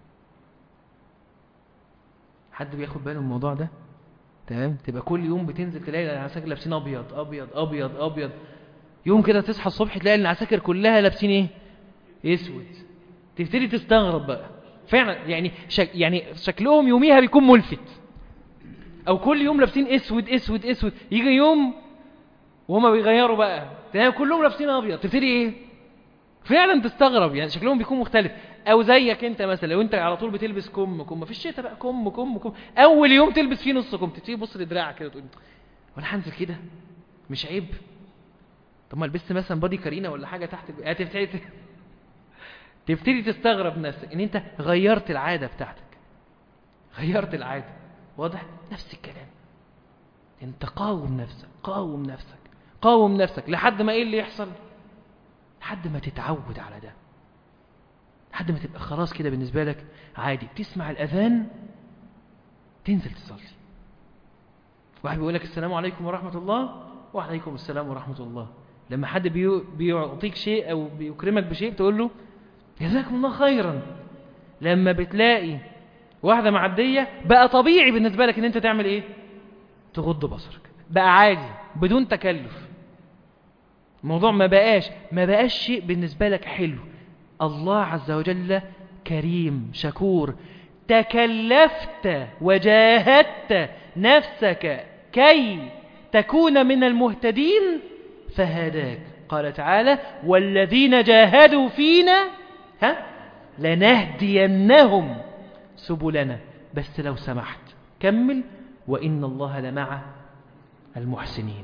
حد بياخد باله من الموضوع ده؟ تمام. تبقى كل يوم بتنزل تلاقي العساكر لابسين ابيض ابيض ابيض ابيض. يوم كده تصحى الصبح تلاقي العساكر كلها لابسين ايه؟ اسود. تبتدي تستغرب بقى فعلا. يعني شك يعني شكلهم يوميها بيكون ملفت، او كل يوم لابسين اسود اسود اسود. يجي يوم وهما بيغيروا بقى تلاقي كلهم لابسين ابيض. تبتدي ايه؟ فعلا تستغرب. يعني شكلهم بيكون مختلف. او زيك انت مثلا، لو انت على طول بتلبس كم كم في الشتاء بقى، كم كم كم اول يوم تلبس فيه نص كم، تبتدي تبص لدراعك كده تقول وانا هنزل كده؟ مش عيب؟ طب ما لبست مثلا بادي كارينا ولا حاجه تحت. تبتدي تبتدي تستغرب نفسك ان انت غيرت العاده بتاعتك. غيرت العاده. واضح؟ نفس الكلام. انت قاوم نفسك، قاوم نفسك، قاوم نفسك لحد ما ايه اللي يحصل؟ لحد ما تتعود على ده، لحد ما تبقى خلاص كده بالنسبة لك عادي. بتسمع الأذان تنزل تصلي. واحد بيقول لك السلام عليكم ورحمة الله، وعليكم السلام ورحمة الله. لما حد بيعطيك شيء أو بيكرمك بشيء تقول له جزاكم الله خيرا. لما بتلاقي واحدة معدية بقى طبيعي بالنسبة لك ان انت تعمل ايه؟ تغض بصرك. بقى عادي بدون تكلف. الموضوع ما بقاش ما بقاش شيء بالنسبة لك حلو. الله عز وجل كريم شكور. تكلفت وجاهدت نفسك كي تكون من المهتدين فهداك. قال تعالى والذين جاهدوا فينا ها لنهدينهم سبلنا. بس لو سمحت كمل، وإن الله لمع المحسنين.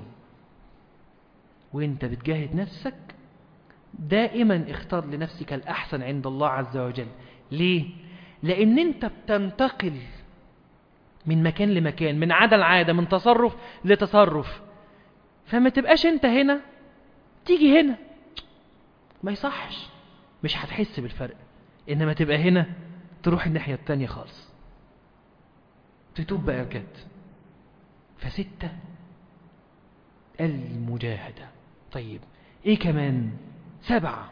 وانت بتجاهد نفسك دائما اختار لنفسك الأحسن عند الله عز وجل. ليه؟ لأن انت بتنتقل من مكان لمكان، من عادة لعادة، من تصرف لتصرف، فما تبقاش انت هنا تيجي هنا، ما يصحش، مش هتحس بالفرق. إنما تبقى هنا تروح الناحية التانية خالص، تتوب بقى بجد. فستة المجاهدة. طيب ايه كمان؟ سبعة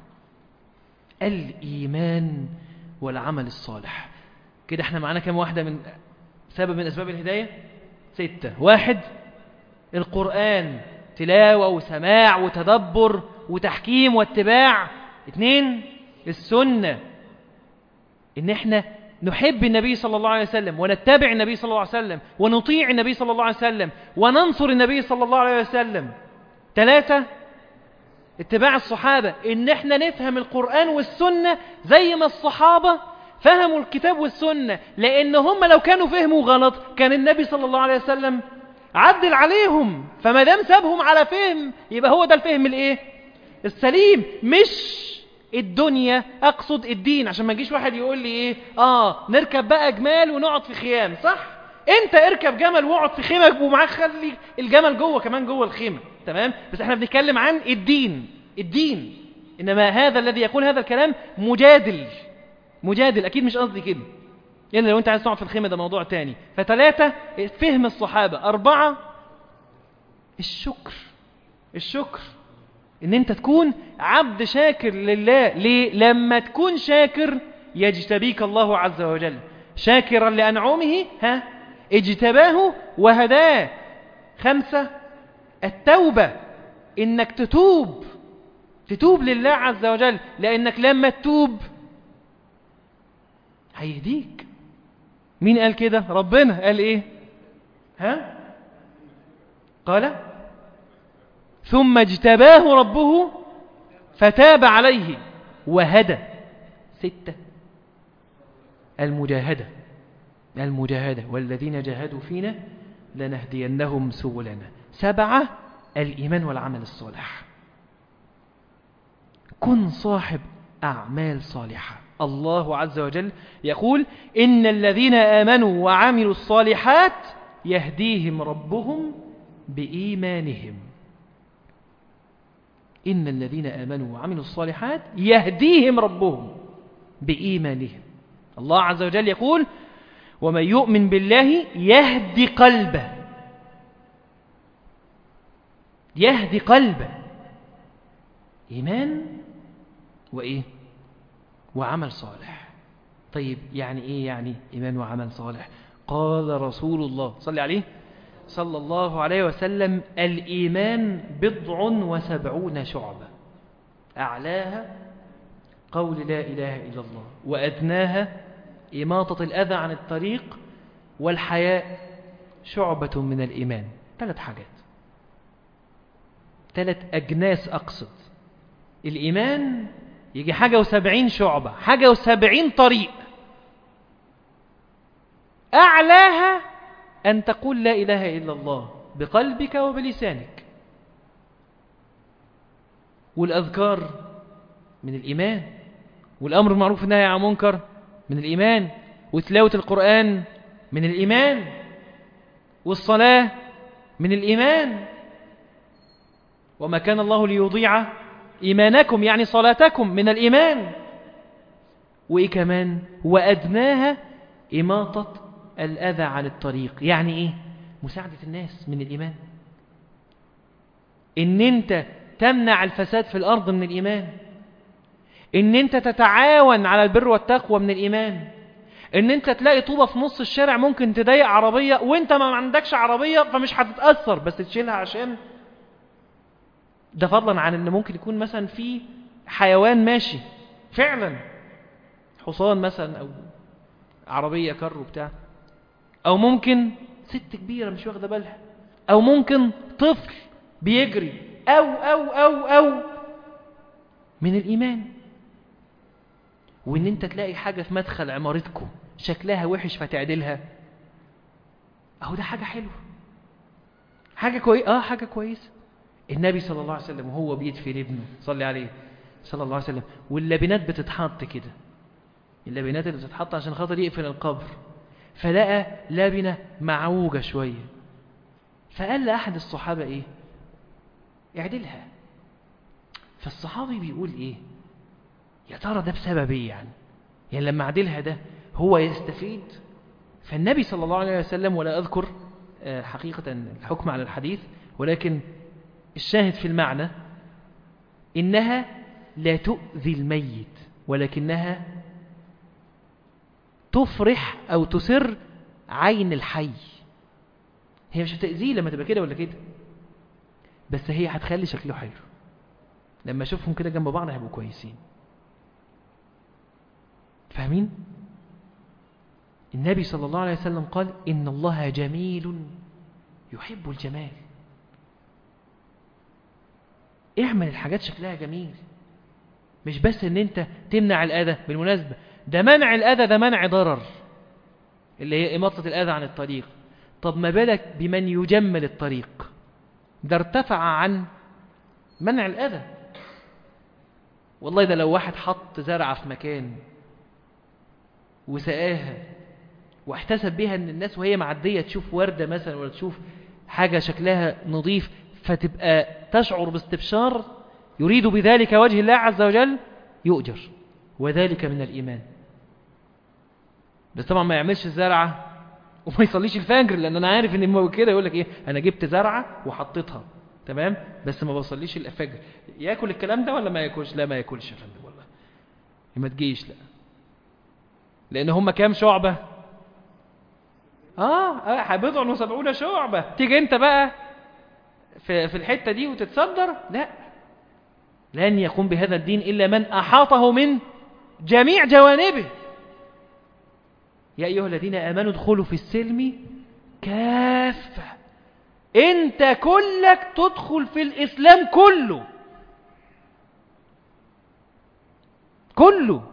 الإيمان والعمل الصالح. كده احنا معانا كم واحدة من سبب من أسباب الهداية؟ ستة. واحد القرآن، تلاوة وسماع وتدبر وتحكيم واتباع. اثنين السنة، ان احنا نحب النبي صلى الله عليه وسلم ونتبع النبي صلى الله عليه وسلم ونطيع النبي صلى الله عليه وسلم وننصر النبي صلى الله عليه وسلم. ثلاثة اتباع الصحابة، ان احنا نفهم القرآن والسنة زي ما الصحابة فهموا الكتاب والسنة، لان هم لو كانوا فهموا غلط كان النبي صلى الله عليه وسلم عدل عليهم. فما دام سابهم على فهم يبقى هو ده الفهم الايه؟ السليم، مش الدنيا، اقصد الدين، عشان ما يجيش واحد يقول لي ايه اه نركب بقى جمال ونقعد في خيام. صح، انت اركب جمل واقعد في خيمك ومعاك خلي الجمل جوه كمان جوه الخيمة، تمام، بس احنا بنتكلم عن الدين. الدين انما هذا الذي يقول هذا الكلام مجادل، مجادل اكيد مش قصدي كده، يعني لو انت عايز تقعد في الخيمة ده موضوع تاني. فثلاثة فهم الصحابة. أربعة الشكر. الشكر ان انت تكون عبد شاكر لله. ليه؟ لما تكون شاكر يجتبيك الله عز وجل. شاكرا لأنعمه ها اجتباه وهداه. خمسة التوبة، انك تتوب، تتوب لله عز وجل، لانك لما تتوب هيهديك. مين قال كده؟ ربنا قال ايه؟ ها قال ثم اجتباه ربه فتاب عليه وهدى. ستة المجاهدة. المجاهدة والذين جاهدوا فينا لنهدينهم سبلنا. سبعة الإيمان والعمل الصالح. كن صاحب أعمال صالحة. الله عز وجل يقول إن الذين آمنوا وعملوا الصالحات يهديهم ربهم بإيمانهم. إن الذين آمنوا وعملوا الصالحات يهديهم ربهم بإيمانهم. الله عز وجل يقول ومن يؤمن بالله يهدي قلبه. يهدي قلبه، إيمان وإيه؟ وعمل صالح. طيب يعني إيه يعني إيمان وعمل صالح؟ قال رسول الله صلى عليه صلى الله عليه وسلم الإيمان بضع وسبعون شعبة، أعلاها قول لا إله إلا الله، وأدناها إماطة الأذى عن الطريق، والحياء شعبة من الإيمان. ثلاث حاجات، ثلاث أجناس أقصد. الإيمان يجي حاجة وسبعين شعبة، حاجة وسبعين طريق. أعلاها أن تقول لا إله إلا الله بقلبك وبلسانك، والأذكار من الإيمان، والأمر بالمعروف والنهي عن المنكر من الإيمان، وتلاوة القرآن من الإيمان، والصلاة من الإيمان. وما كان الله ليضيع إيمانكم يعني صلاتكم من الإيمان. وإيه كمان؟ وأدناها إماطة الأذى عن الطريق، يعني إيه؟ مساعدة الناس من الإيمان. إن أنت تمنع الفساد في الأرض من الإيمان. إن أنت تتعاون على البر والتقوى من الإيمان. إن أنت تلاقي طوبة في نص الشارع ممكن تضايق عربية وأنت ما عندكش عربية فمش هتتأثر، بس تشيلها عشان ده، فضلا عن إن ممكن يكون مثلا في حيوان ماشي فعلا، حصان مثلا أو عربية كر وبتاع، أو ممكن ست كبيرة مش واخدة بالها، أو ممكن طفل بيجري، أو أو أو أو من الإيمان. وان انت تلاقي حاجة في مدخل عمارتكم شكلها وحش فتعدلها، اهو ده حاجة حلوة، حاجة كويسة. اه حاجة كويسة. النبي صلى الله عليه وسلم وهو بيدفن ابنه صلي عليه صلى الله عليه وسلم، واللبنات بتتحط كده، اللبنات اللي بتتحط عشان خاطر يقفل القبر، فلقى لبنة معوجة شوية، فقال لأحد الصحابة ايه؟ اعدلها. فالصحابي بيقول ايه؟ يا ترى ده بسبب ايه يعني؟ يعني لما اعدلها ده هو يستفيد؟ فالنبي صلى الله عليه وسلم، ولا أذكر حقيقة الحكم على الحديث، ولكن الشاهد في المعنى إنها لا تؤذي الميت، ولكنها تفرح أو تسر عين الحي. هي مش هتأذيه لما تبقى كده ولا كده، بس هي هتخلي شكله حلو، لما أشوفهم كده جنب بعض هيبقوا كويسين. فاهمين؟ النبي صلى الله عليه وسلم قال إن الله جميل يحب الجمال. اعمل الحاجات شكلها جميل، مش بس ان انت تمنع الأذى. بالمناسبة ده منع الأذى، ده منع ضرر، اللي هي إماطة الأذى عن الطريق. طب ما بالك بمن يجمل الطريق؟ ده ارتفع عن منع الأذى. والله ده لو واحد حط زرعة في مكان وسقاها واحتسب بها ان الناس وهي معدية تشوف وردة مثلا ولا تشوف حاجة شكلها نظيف فتبقى تشعر باستبشار، يريد بذلك وجه الله عز وجل، يؤجر، وذلك من الإيمان. بس طبعا ما يعملش الزرعة وما يصليش الفجر، لأن أنا عارف إن هو كده يقول لك إيه، أنا جبت زرعة وحطيتها تمام بس ما بصليش الفجر. يأكل الكلام ده ولا ما يأكلش؟ لا ما يأكلش يا فندم والله، ما تجيش. لا، لأن هم كام شعبة؟ آه بضع وسبعون شعبة. تيجي أنت بقى في في الحتة دي وتتصدر؟ لا، لن يقوم بهذا الدين إلا من أحاطه من جميع جوانبه. يا أيها الذين آمنوا ادخلوا في السلم كافة. أنت كلك تدخل في الإسلام كله كله.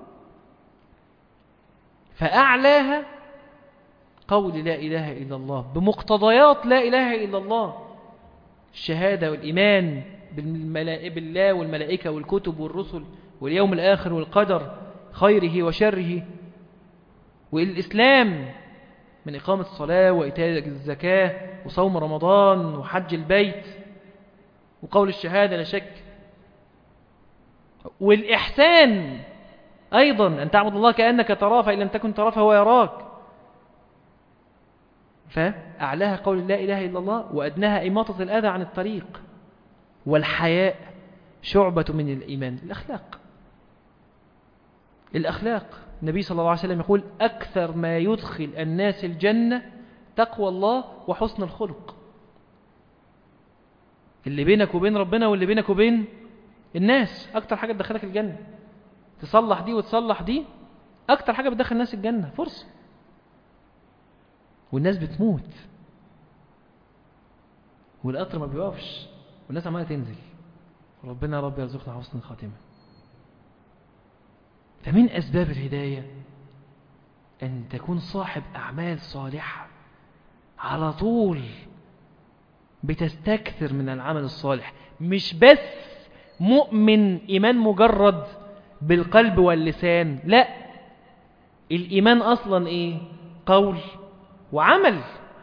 فأعلاها قول لا إله إلا الله بمقتضيات لا إله إلا الله، الشهادة والإيمان بالله والملائكة والكتب والرسل واليوم الآخر والقدر خيره وشره، والإسلام من إقامة الصلاة وإيتاء الزكاة وصوم رمضان وحج البيت وقول الشهادة لا شك، والإحسان أيضا أن تعبد الله كأنك تراه فإن لم تكن تراه فهو يراك. فأعلاها قول لا إله إلا الله، وأدناها إماطة الأذى عن الطريق، والحياء شعبة من الإيمان. الأخلاق الأخلاق النبي صلى الله عليه وسلم يقول أكثر ما يدخل الناس الجنة تقوى الله وحسن الخلق. اللي بينك وبين ربنا واللي بينك وبين الناس أكتر حاجة تدخلك الجنة. تصلح دي وتصلح دي، أكتر حاجة بتدخل الناس الجنة فرصة. والناس بتموت والقطر ما بيوقفش والناس عمالة تنزل. ربنا يا رب يرزقنا حسن الخاتمة. فمن أسباب الهداية أن تكون صاحب أعمال صالحة على طول، بتستكثر من العمل الصالح، مش بس مؤمن إيمان مجرد بالقلب واللسان، لا، الإيمان أصلا إيه؟ قول وعمل.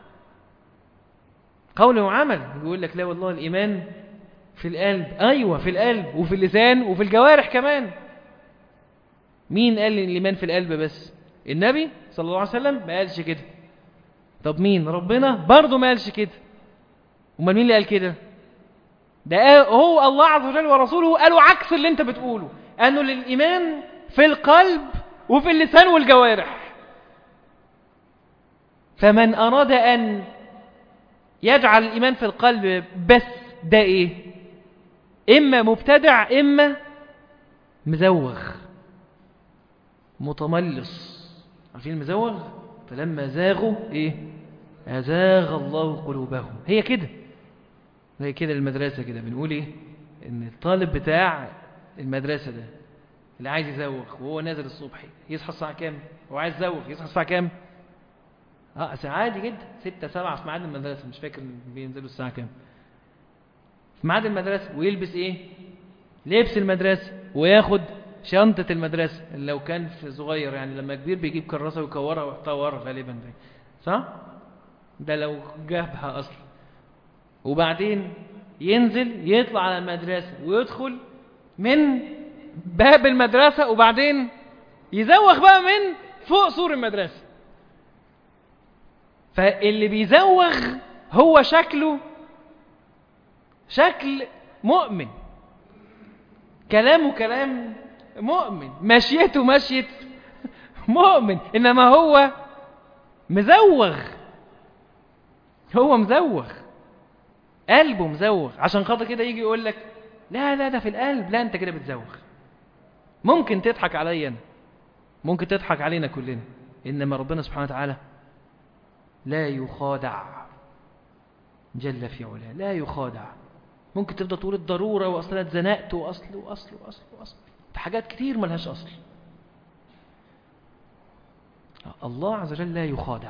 قول وعمل. يقول لك لا والله الإيمان في القلب، أيوة في القلب وفي اللسان وفي الجوارح كمان. مين قال إن الإيمان في القلب بس؟ النبي صلى الله عليه وسلم ما قالش كده. طب مين؟ ربنا برضو ما قالش كده. وما مين اللي قال كده؟ ده هو الله عز وجل ورسوله قالوا عكس اللي انت بتقوله، أنه للإيمان في القلب وفي اللسان والجوارح. فمن أراد أن يجعل الإيمان في القلب بس، ده إيه؟ إما مبتدع إما مزوغ متملص. عارفين المزوغ؟ فلما زاغوا إيه؟ أزاغ الله قلوبهم. هي كده، هي كده المدرسة كده بنقول إيه؟ إن الطالب بتاع المدرسة ده اللي عايز يزوغ وهو نازل الصبح يصحى الساعة كام؟ هو عايز يزوغ يصحى الساعة كام؟ اه عادي جدا، ستة سبعة في ميعاد المدرسة، مش فاكر بينزلوا الساعة كام في ميعاد المدرسة، ويلبس ايه؟ لبس المدرسة، وياخد شنطة المدرسة اللي لو كان في صغير، يعني لما كبير بيجيب كراسة ويكورها ويحطها ورا غالبا ده. صح؟ ده لو جابها أصلا. وبعدين ينزل يطلع على المدرسة ويدخل من باب المدرسة، وبعدين يزوغ بقى من فوق سور المدرسة. فاللي بيزوغ هو شكله شكل مؤمن، كلامه كلام مؤمن، مشيته مشية مؤمن، إنما هو مزوغ، هو مزوغ، قلبه مزوغ. عشان خاطر كده يجي يقول لك لا لا ده في القلب، لا انت كده بتزوغ. ممكن تضحك عليا أنا، ممكن تضحك علينا كلنا، إنما ربنا سبحانه وتعالى لا يخادع جل في علاه، لا يخادع. ممكن تفضل تقول الضرورة وأصلا اتزنقت وأصل وأصل وأصل وأصل، ده حاجات كتير ملهاش أصل. الله عز وجل لا يخادع.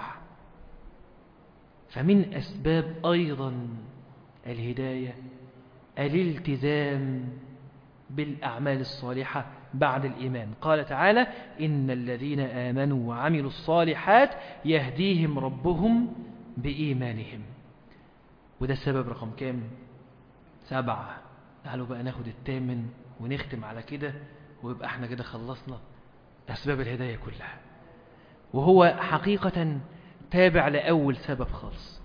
فمن أسباب أيضا الهداية الالتزام بالأعمال الصالحة بعد الإيمان. قال تعالى إن الذين آمنوا وعملوا الصالحات يهديهم ربهم بإيمانهم. وده السبب رقم كام؟ سبعة. تعالوا بقى ناخد الثامن ونختم على كده، ويبقى احنا كده خلصنا أسباب الهداية كلها. وهو حقيقة تابع لأول سبب خالص،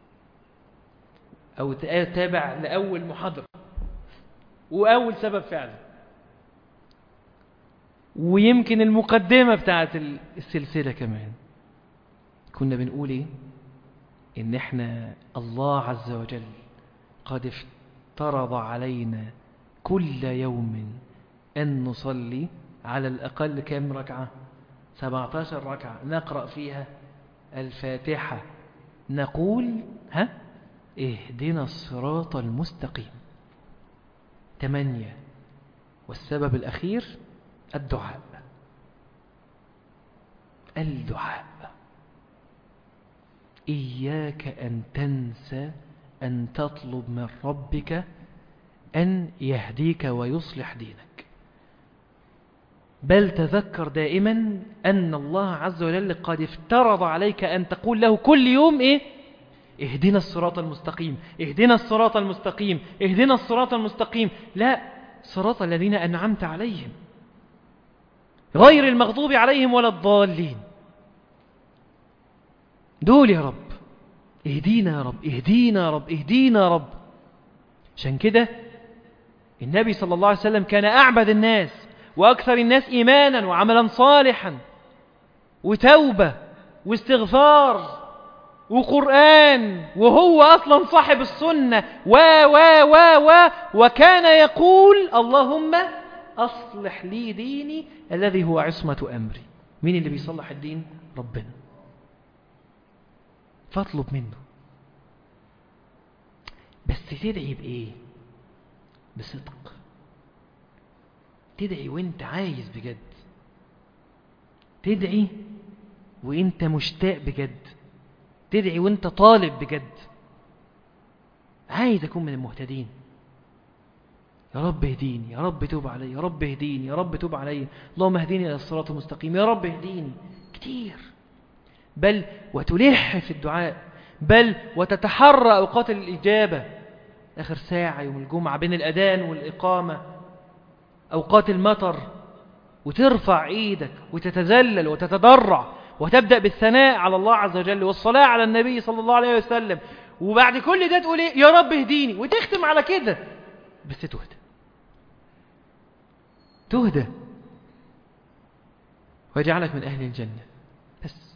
أو تابع لأول محاضرة وأول سبب فعلا، ويمكن المقدمة بتاعت السلسلة كمان. كنا بنقول إيه؟ إن إحنا الله عز وجل قد افترض علينا كل يوم أن نصلي على الأقل كم ركعة؟ سبعة عشر ركعة نقرأ فيها الفاتحة، نقول ها اهدنا الصراط المستقيم. ثمانية. والسبب الأخير الدعاء، الدعاء. إياك أن تنسى أن تطلب من ربك أن يهديك ويصلح دينك، بل تذكر دائما أن الله عز وجل قد افترض عليك أن تقول له كل يوم إيه؟ اهدنا الصراط المستقيم، اهدنا الصراط المستقيم، اهدنا الصراط المستقيم. لا، صراط الذين أنعمت عليهم غير المغضوب عليهم ولا الضالين. دول يا رب اهدينا يا رب، اهدينا يا رب، اهدينا يا رب. عشان كده النبي صلى الله عليه وسلم كان أعبد الناس وأكثر الناس إيمانا وعملا صالحا وتوبة واستغفار وقرآن، وهو أصلا صاحب السنة و و و و وكان يقول اللهم أصلح لي ديني الذي هو عصمة أمري. مين اللي بيصلح الدين؟ ربنا. فاطلب منه، بس تدعي بإيه؟ بصدق. تدعي وانت عايز بجد، تدعي وانت مشتاق بجد، تدعي وانت طالب بجد. عايز اكون من المهتدين، يا رب اهديني، يا رب توب علي، يا رب اهديني، يا رب توب علي، اللهم اهديني الى الصراط المستقيم، يا رب اهديني. كتير، بل وتلح في الدعاء، بل وتتحرى اوقات الاجابه. اخر ساعه يوم الجمعه بين الاذان والاقامه، اوقات المطر، وترفع ايدك وتتذلل وتتضرع وتبدأ بالثناء على الله عز وجل والصلاة على النبي صلى الله عليه وسلم، وبعد كل ده تقول ايه؟ يا رب اهديني، وتختم على كده. بس تهدى، تهدى ويجعلك من أهل الجنة. بس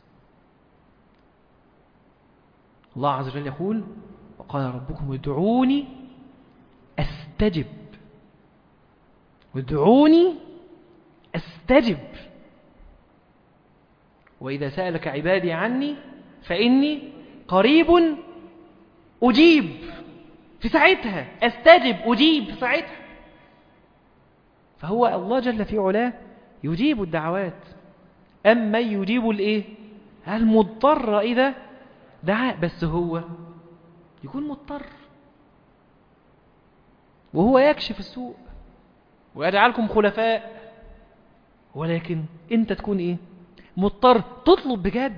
الله عز وجل يقول وقال ربكم ادعوني أستجب، ادعوني أستجب، وإذا سألك عبادي عني فإني قريب أجيب. في ساعتها أستجب، أجيب في ساعتها. فهو الله جل في علاه يجيب الدعوات. أما يجيب الإيه؟ المضطر إذا دعاء، بس هو يكون مضطر وهو يكشف السوء ويجعلكم خلفاء، ولكن أنت تكون إيه؟ مضطر تطلب بجد.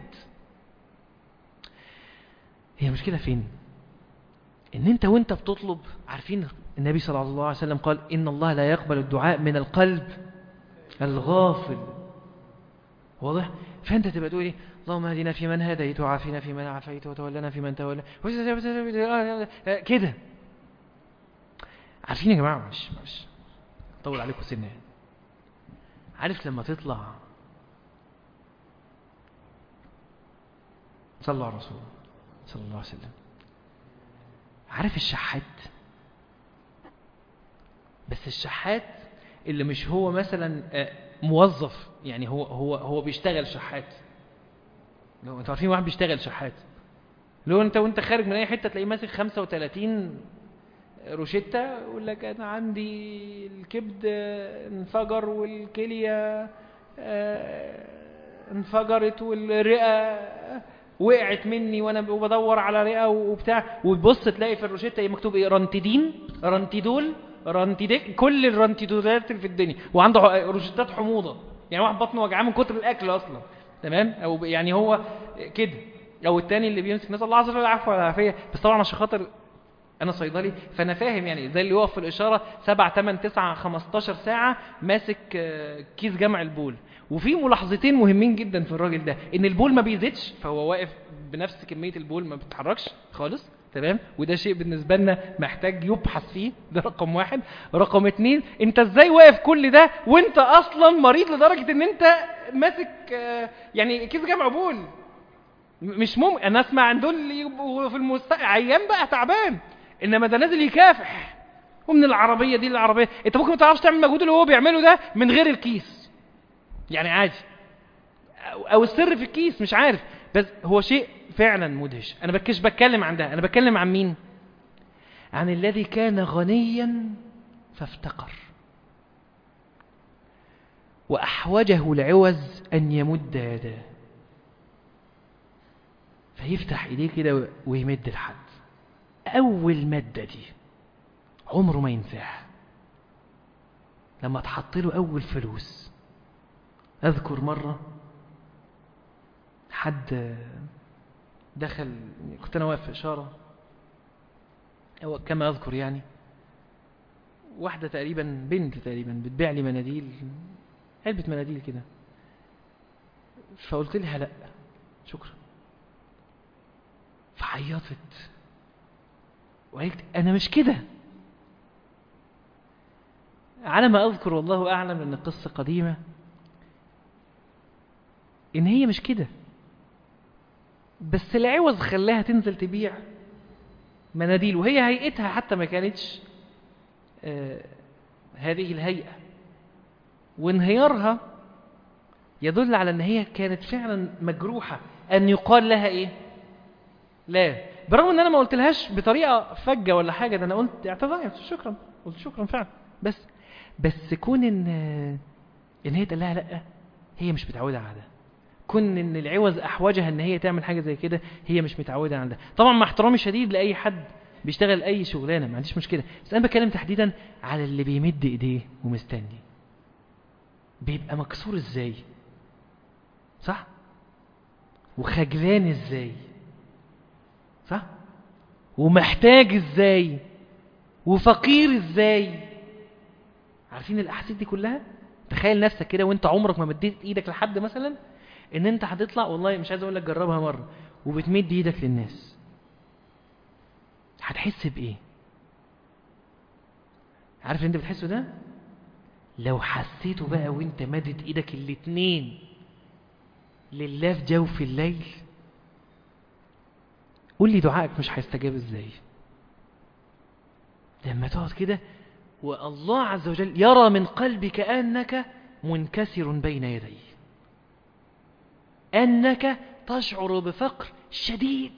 هي مشكلة فين؟ إن أنت وأنت بتطلب، عارفين النبي صلى الله عليه وسلم قال إن الله لا يقبل الدعاء من القلب الغافل. واضح؟ فأنت تبقى تقول إيه؟ اللهم اهدنا فيمن هديت وعافنا فيمن عافيت وتولنا فيمن تولى كده. عارفين يا جماعة، مش مش طول عليكم سنة. عارف لما تطلع صلى على الرسول صلى الله عليه وسلم، عارف الشحات؟ بس الشحات اللي مش هو مثلا موظف، يعني هو هو هو بيشتغل شحات. لو انتوا عارفين واحد بيشتغل شحات، لو انت وانت خارج من اي حته تلاقيه ماسك خمسة وثلاثين روشته يقول لك انا عندي الكبد انفجر والكليه انفجرت والرئه وقعت مني وانا بدور على رئه وبتاع، وتبص تلاقي في الروشته مكتوب ايه؟ رانتيدين، رانتيدول، رانتيديك، كل الرانتيدولات اللي في الدنيا، وعنده روشتات حموضه. يعني واحد بطنه وجعاه من كتر الاكل اصلا، تمام؟ او يعني هو كده. او التاني اللي بيمسك، نسال الله عز وجل العفو والعافيه. بس طبعا عشان خاطر انا صيدلي فانا فاهم، يعني زي اللي يقف في الاشاره سبعة ثمانية تسعة خمستاشر ساعه ماسك كيس جمع البول. وفي ملاحظتين مهمين جدا في الراجل ده، ان البول ما بيزيدش، فهو واقف بنفس كميه البول ما بيتحركش خالص، تمام؟ وده شيء بالنسبه لنا محتاج يبحث فيه، ده رقم واحد. رقم اتنين، انت ازاي واقف كل ده وانت اصلا مريض لدرجه ان انت ماسك يعني كيس جمع بول؟ مش ممكن. انا اسمع عن دول يبقوا في المستقبل عيان بقى تعبان، انما ده نازل يكافح ومن العربيه دي للعربيه. انت ممكن ما تعرفش تعمل المجهود اللي هو بيعمله ده من غير الكيس، يعني عادي، او السر في الكيس، مش عارف. بس هو شيء فعلا مدهش. انا بكش بتكلم عن ده، انا بتكلم عن مين؟ عن الذي كان غنيا فافتقر واحوجه العوز ان يمد يداه، فيفتح ايديه كده ويمد لحد. اول مده دي عمره ما ينساها، لما تحط له اول فلوس. اذكر مره حد دخل، كنت انا واقف في اشاره أو كما اذكر، يعني واحده تقريبا بنت تقريبا بتبيع لي مناديل، علبه مناديل كده، فقلت لها لا شكرا، فعيطت وقالت انا مش كده. على ما اذكر والله اعلم ان القصه قديمه، ان هي مش كده، بس العوز خلاها تنزل تبيع مناديل، وهي هيئتها حتى ما كانتش آه هذه الهيئة. وانهيارها يدل على ان هي كانت فعلا مجروحة ان يقال لها ايه؟ لا، برغم ان انا ما قلت لهاش بطريقة فجة ولا حاجة، ده انا قلت اعتذرت شكرا، قلت شكرا فعلا. بس بس كون ان ان هي تقول لها لا، هي مش متعودة على ده. كون ان العوز احوجها ان هي تعمل حاجه زي كده، هي مش متعوده على ده. طبعا مع احترامي شديد لاي حد بيشتغل اي شغلانه، ما عنديش مشكله، بس انا بتكلم تحديدا على اللي بيمد ايديه ومستني، بيبقى مكسور ازاي، صح؟ وخجلان ازاي، صح؟ ومحتاج ازاي، وفقير ازاي. عارفين الاحاسيس دي كلها؟ تخيل نفسك كده وانت عمرك ما مديت ايدك لحد، مثلا ان انت هتطلع، والله مش عايز اقول لك جربها مره، وبتمد ايدك للناس، هتحس بايه؟ عارف انت بتحسه ده؟ لو حسيته بقى وانت مدت ايدك الاتنين لله في جوف الليل، قول لي دعائك مش هيستجاب ازاي؟ لما تقعد كده والله عز وجل يرى من قلبك انك منكسر بين يديه، أنك تشعر بفقر شديد،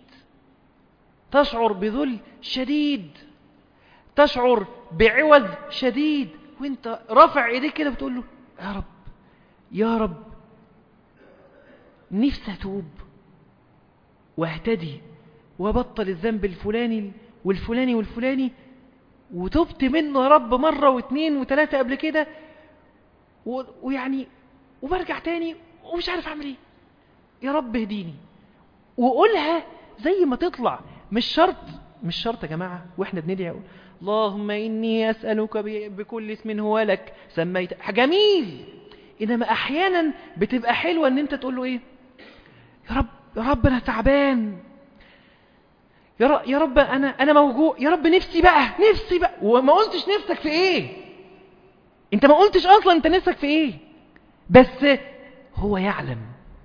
تشعر بذل شديد، تشعر بعوز شديد، وانت رافع ايديك كده بتقول له يا رب يا رب نفسي اتوب واهتدي وبطل الذنب الفلاني والفلاني والفلاني، وتوبت منه يا رب مرة واثنين وثلاثة قبل كده، ويعني وبرجع تاني ومش عارف اعمل ايه، يا رب اهديني. وقولها زي ما تطلع، مش شرط مش شرط يا جماعة واحنا بندعي اقول اللهم اني اسألك بكل اسم هو لك سميت، جميل. انما احيانا بتبقى حلوة ان انت تقول له ايه، يا رب يا رب انا تعبان، يا رب يا رب انا انا موجوع، يا رب نفسي بقى نفسي بقى. وما قلتش نفسك في ايه، انت ما قلتش اصلا انت نفسك في ايه، بس هو يعلم.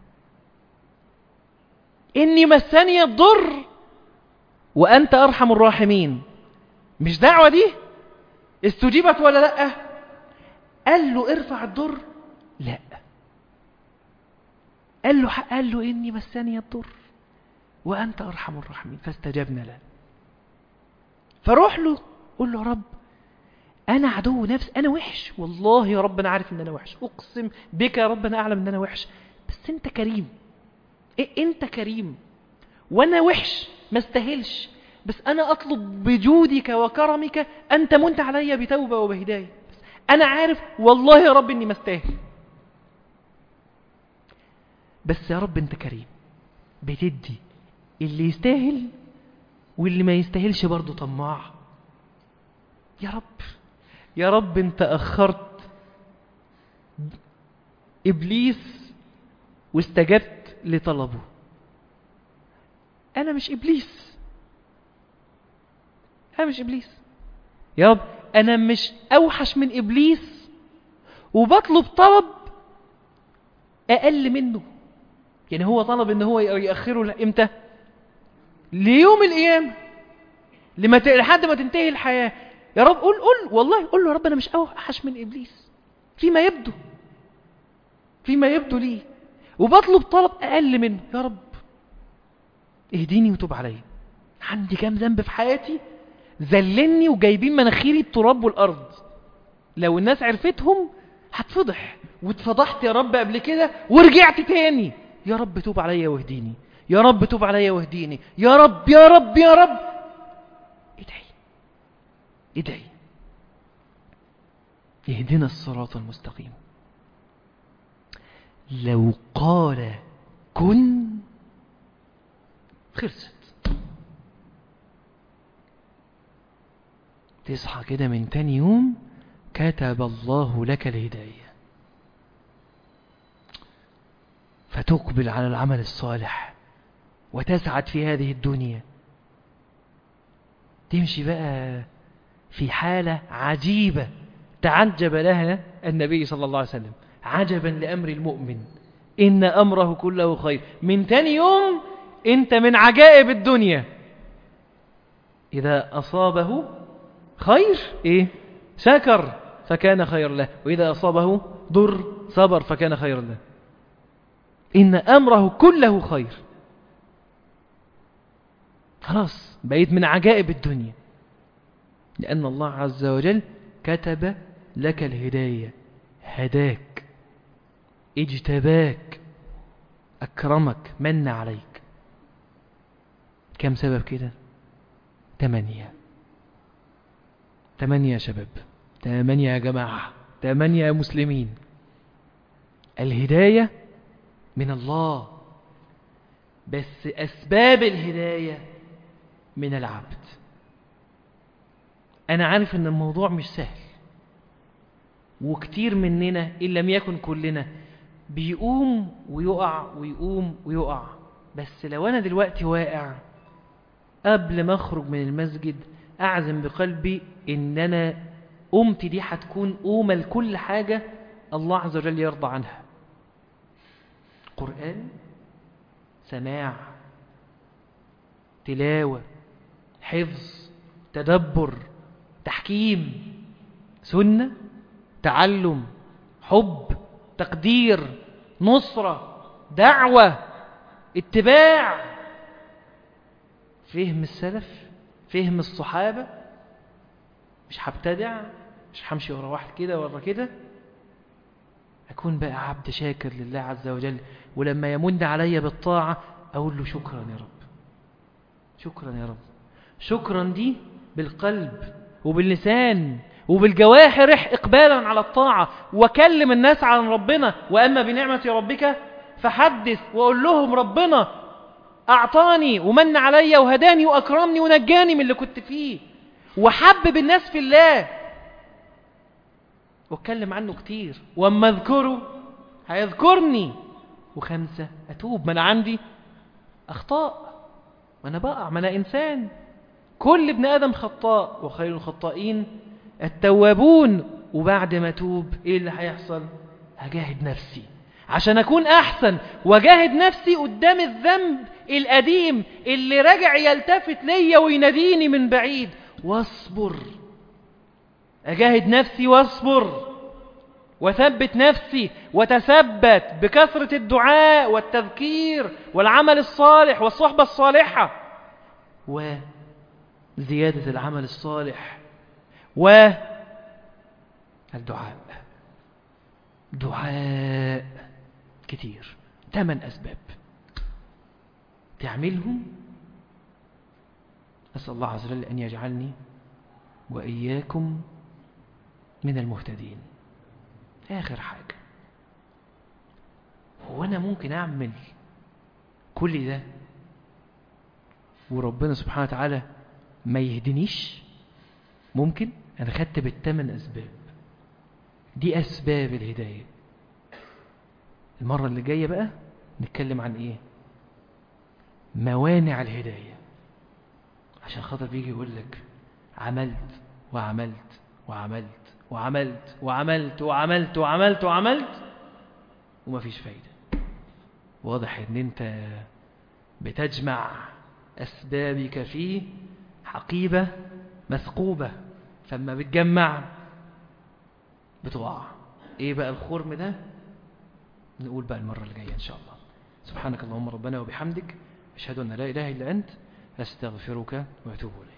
اني مسني الضر وانت ارحم الراحمين، مش دعوة دي استجيبت ولا لا؟ قال له ارفع الضر، لا، قال له قال له اني مسني الضر وانت ارحم الراحمين فاستجبنا له. فروح له قول له رب انا عدو نفس، انا وحش والله يا رب، انا عارف ان انا وحش، اقسم بك يا رب انا اعلم ان انا وحش، بس انت كريم، إيه انت كريم وانا وحش ما استاهلش، بس انا اطلب بجودك وكرمك ان تمن علي بتوبة وبهداية، بس انا عارف والله يا رب اني ما استاهل، بس يا رب انت كريم بتدي اللي يستاهل واللي ما يستاهلش برضه طماع. يا رب يا رب انت اخرت ابليس واستجبت لطلبه، انا مش ابليس، انا مش ابليس يا رب، انا مش اوحش من ابليس وبطلب طلب اقل منه. يعني هو طلب ان هو يأخره لامتى؟ ليوم القيامة، لما ت... لحد ما تنتهي الحياة. يا رب قول قول والله قول له يا رب انا مش اوحش من ابليس فيما يبدو فيما يبدو لي، وبطلب طلب اقل منه، يا رب اهديني وتوب علي، عندي كام ذنب في حياتي ذلني وجايبين مناخيري التراب والارض، لو الناس عرفتهم هتفضح، واتفضحت يا رب قبل كده ورجعت تاني، يا رب توب علي واهديني، يا رب توب علي واهديني، يا رب يا رب يا رب. ادعي ادعي اهدنا الصراط المستقيم. لو قال كن خلصت، تصحى كده من تاني يوم كتب الله لك الهداية، فتقبل على العمل الصالح وتسعد في هذه الدنيا، تمشي بقى في حالة عجيبة تعجب لها النبي صلى الله عليه وسلم، عجبا لأمر المؤمن إن أمره كله خير. من تاني يوم أنت من عجائب الدنيا، إذا أصابه خير إيه؟ شكر فكان خير له، وإذا أصابه ضر صبر فكان خير له، إن أمره كله خير. خلاص بقيت من عجائب الدنيا، لأن الله عز وجل كتب لك الهداية، هداك، اجتباك، أكرمك، من عليك. كم سبب كده؟ تمانية تمانية يا شباب، تمانية يا جماعة، تمانية يا مسلمين. الهداية من الله، بس أسباب الهداية من العبد. أنا عارف أن الموضوع مش سهل، وكتير مننا إن لم يكن كلنا بيقوم ويقع ويقوم ويقع، بس لو أنا دلوقتي واقع قبل ما أخرج من المسجد أعزم بقلبي إن أنا قومتي دي هتكون قومة لكل حاجة الله عز وجل يرضى عنها، قرآن، سماع، تلاوة، حفظ، تدبر، تحكيم، سنة، تعلم، حب، تقدير، نصرة، دعوة، اتباع، فهم السلف، فهم الصحابة، مش هبتدع مش همشي ورا واحد كده ورا كده. أكون بقى عبد شاكر لله عز وجل، ولما يمن علي بالطاعة أقول له شكرا يا رب، شكرا يا رب. شكرا دي بالقلب وباللسان وبالجوارح إقبالا على الطاعة، وكلم الناس عن ربنا. وأما بنعمة ربك فحدث، وأقول لهم ربنا أعطاني ومن علي وهداني وأكرمني ونجاني من اللي كنت فيه، وحبب الناس في الله، واتكلم عنه كتير. واما اذكره هيذكرني. وخمسة اتوب، ما انا عندي اخطاء، ما انا بقع، ما انا انسان، كل ابن ادم خطاء، وخير الخطائين التوابون. وبعد ما اتوب ايه اللي هيحصل؟ هجاهد نفسي عشان اكون احسن، وجاهد نفسي قدام الذنب القديم اللي رجع يلتفت ليا ويناديني من بعيد، واصبر. أجاهد نفسي واصبر، وثبت نفسي، وتثبت بكثرة الدعاء والتذكير والعمل الصالح والصحبة الصالحة، وزيادة العمل الصالح والدعاء. دعاء كتير، ثمان أسباب تعملهم. أسأل الله عز وجل أن يجعلني وإياكم من المهتدين. آخر حاجة، هو أنا ممكن أعمل كل ده وربنا سبحانه وتعالى ما يهدنيش؟ ممكن. أنا خدت بالثمان أسباب دي، أسباب الهداية. المرة اللي جاية بقى نتكلم عن إيه؟ موانع الهداية، عشان خاطر بيجي يقول لك عملت وعملت وعملت وعملت وعملت وعملت وعملت وعملت وما فيش فايدة. واضح ان انت بتجمع اسبابك في حقيبة مثقوبة، فما بتجمع بتوقع. ايه بقى الخرم ده؟ نقول بقى المرة اللي جاية ان شاء الله. سبحانك اللهم ربنا وبحمدك، اشهد ان لا اله الا انت، استغفرك واتوب اليك.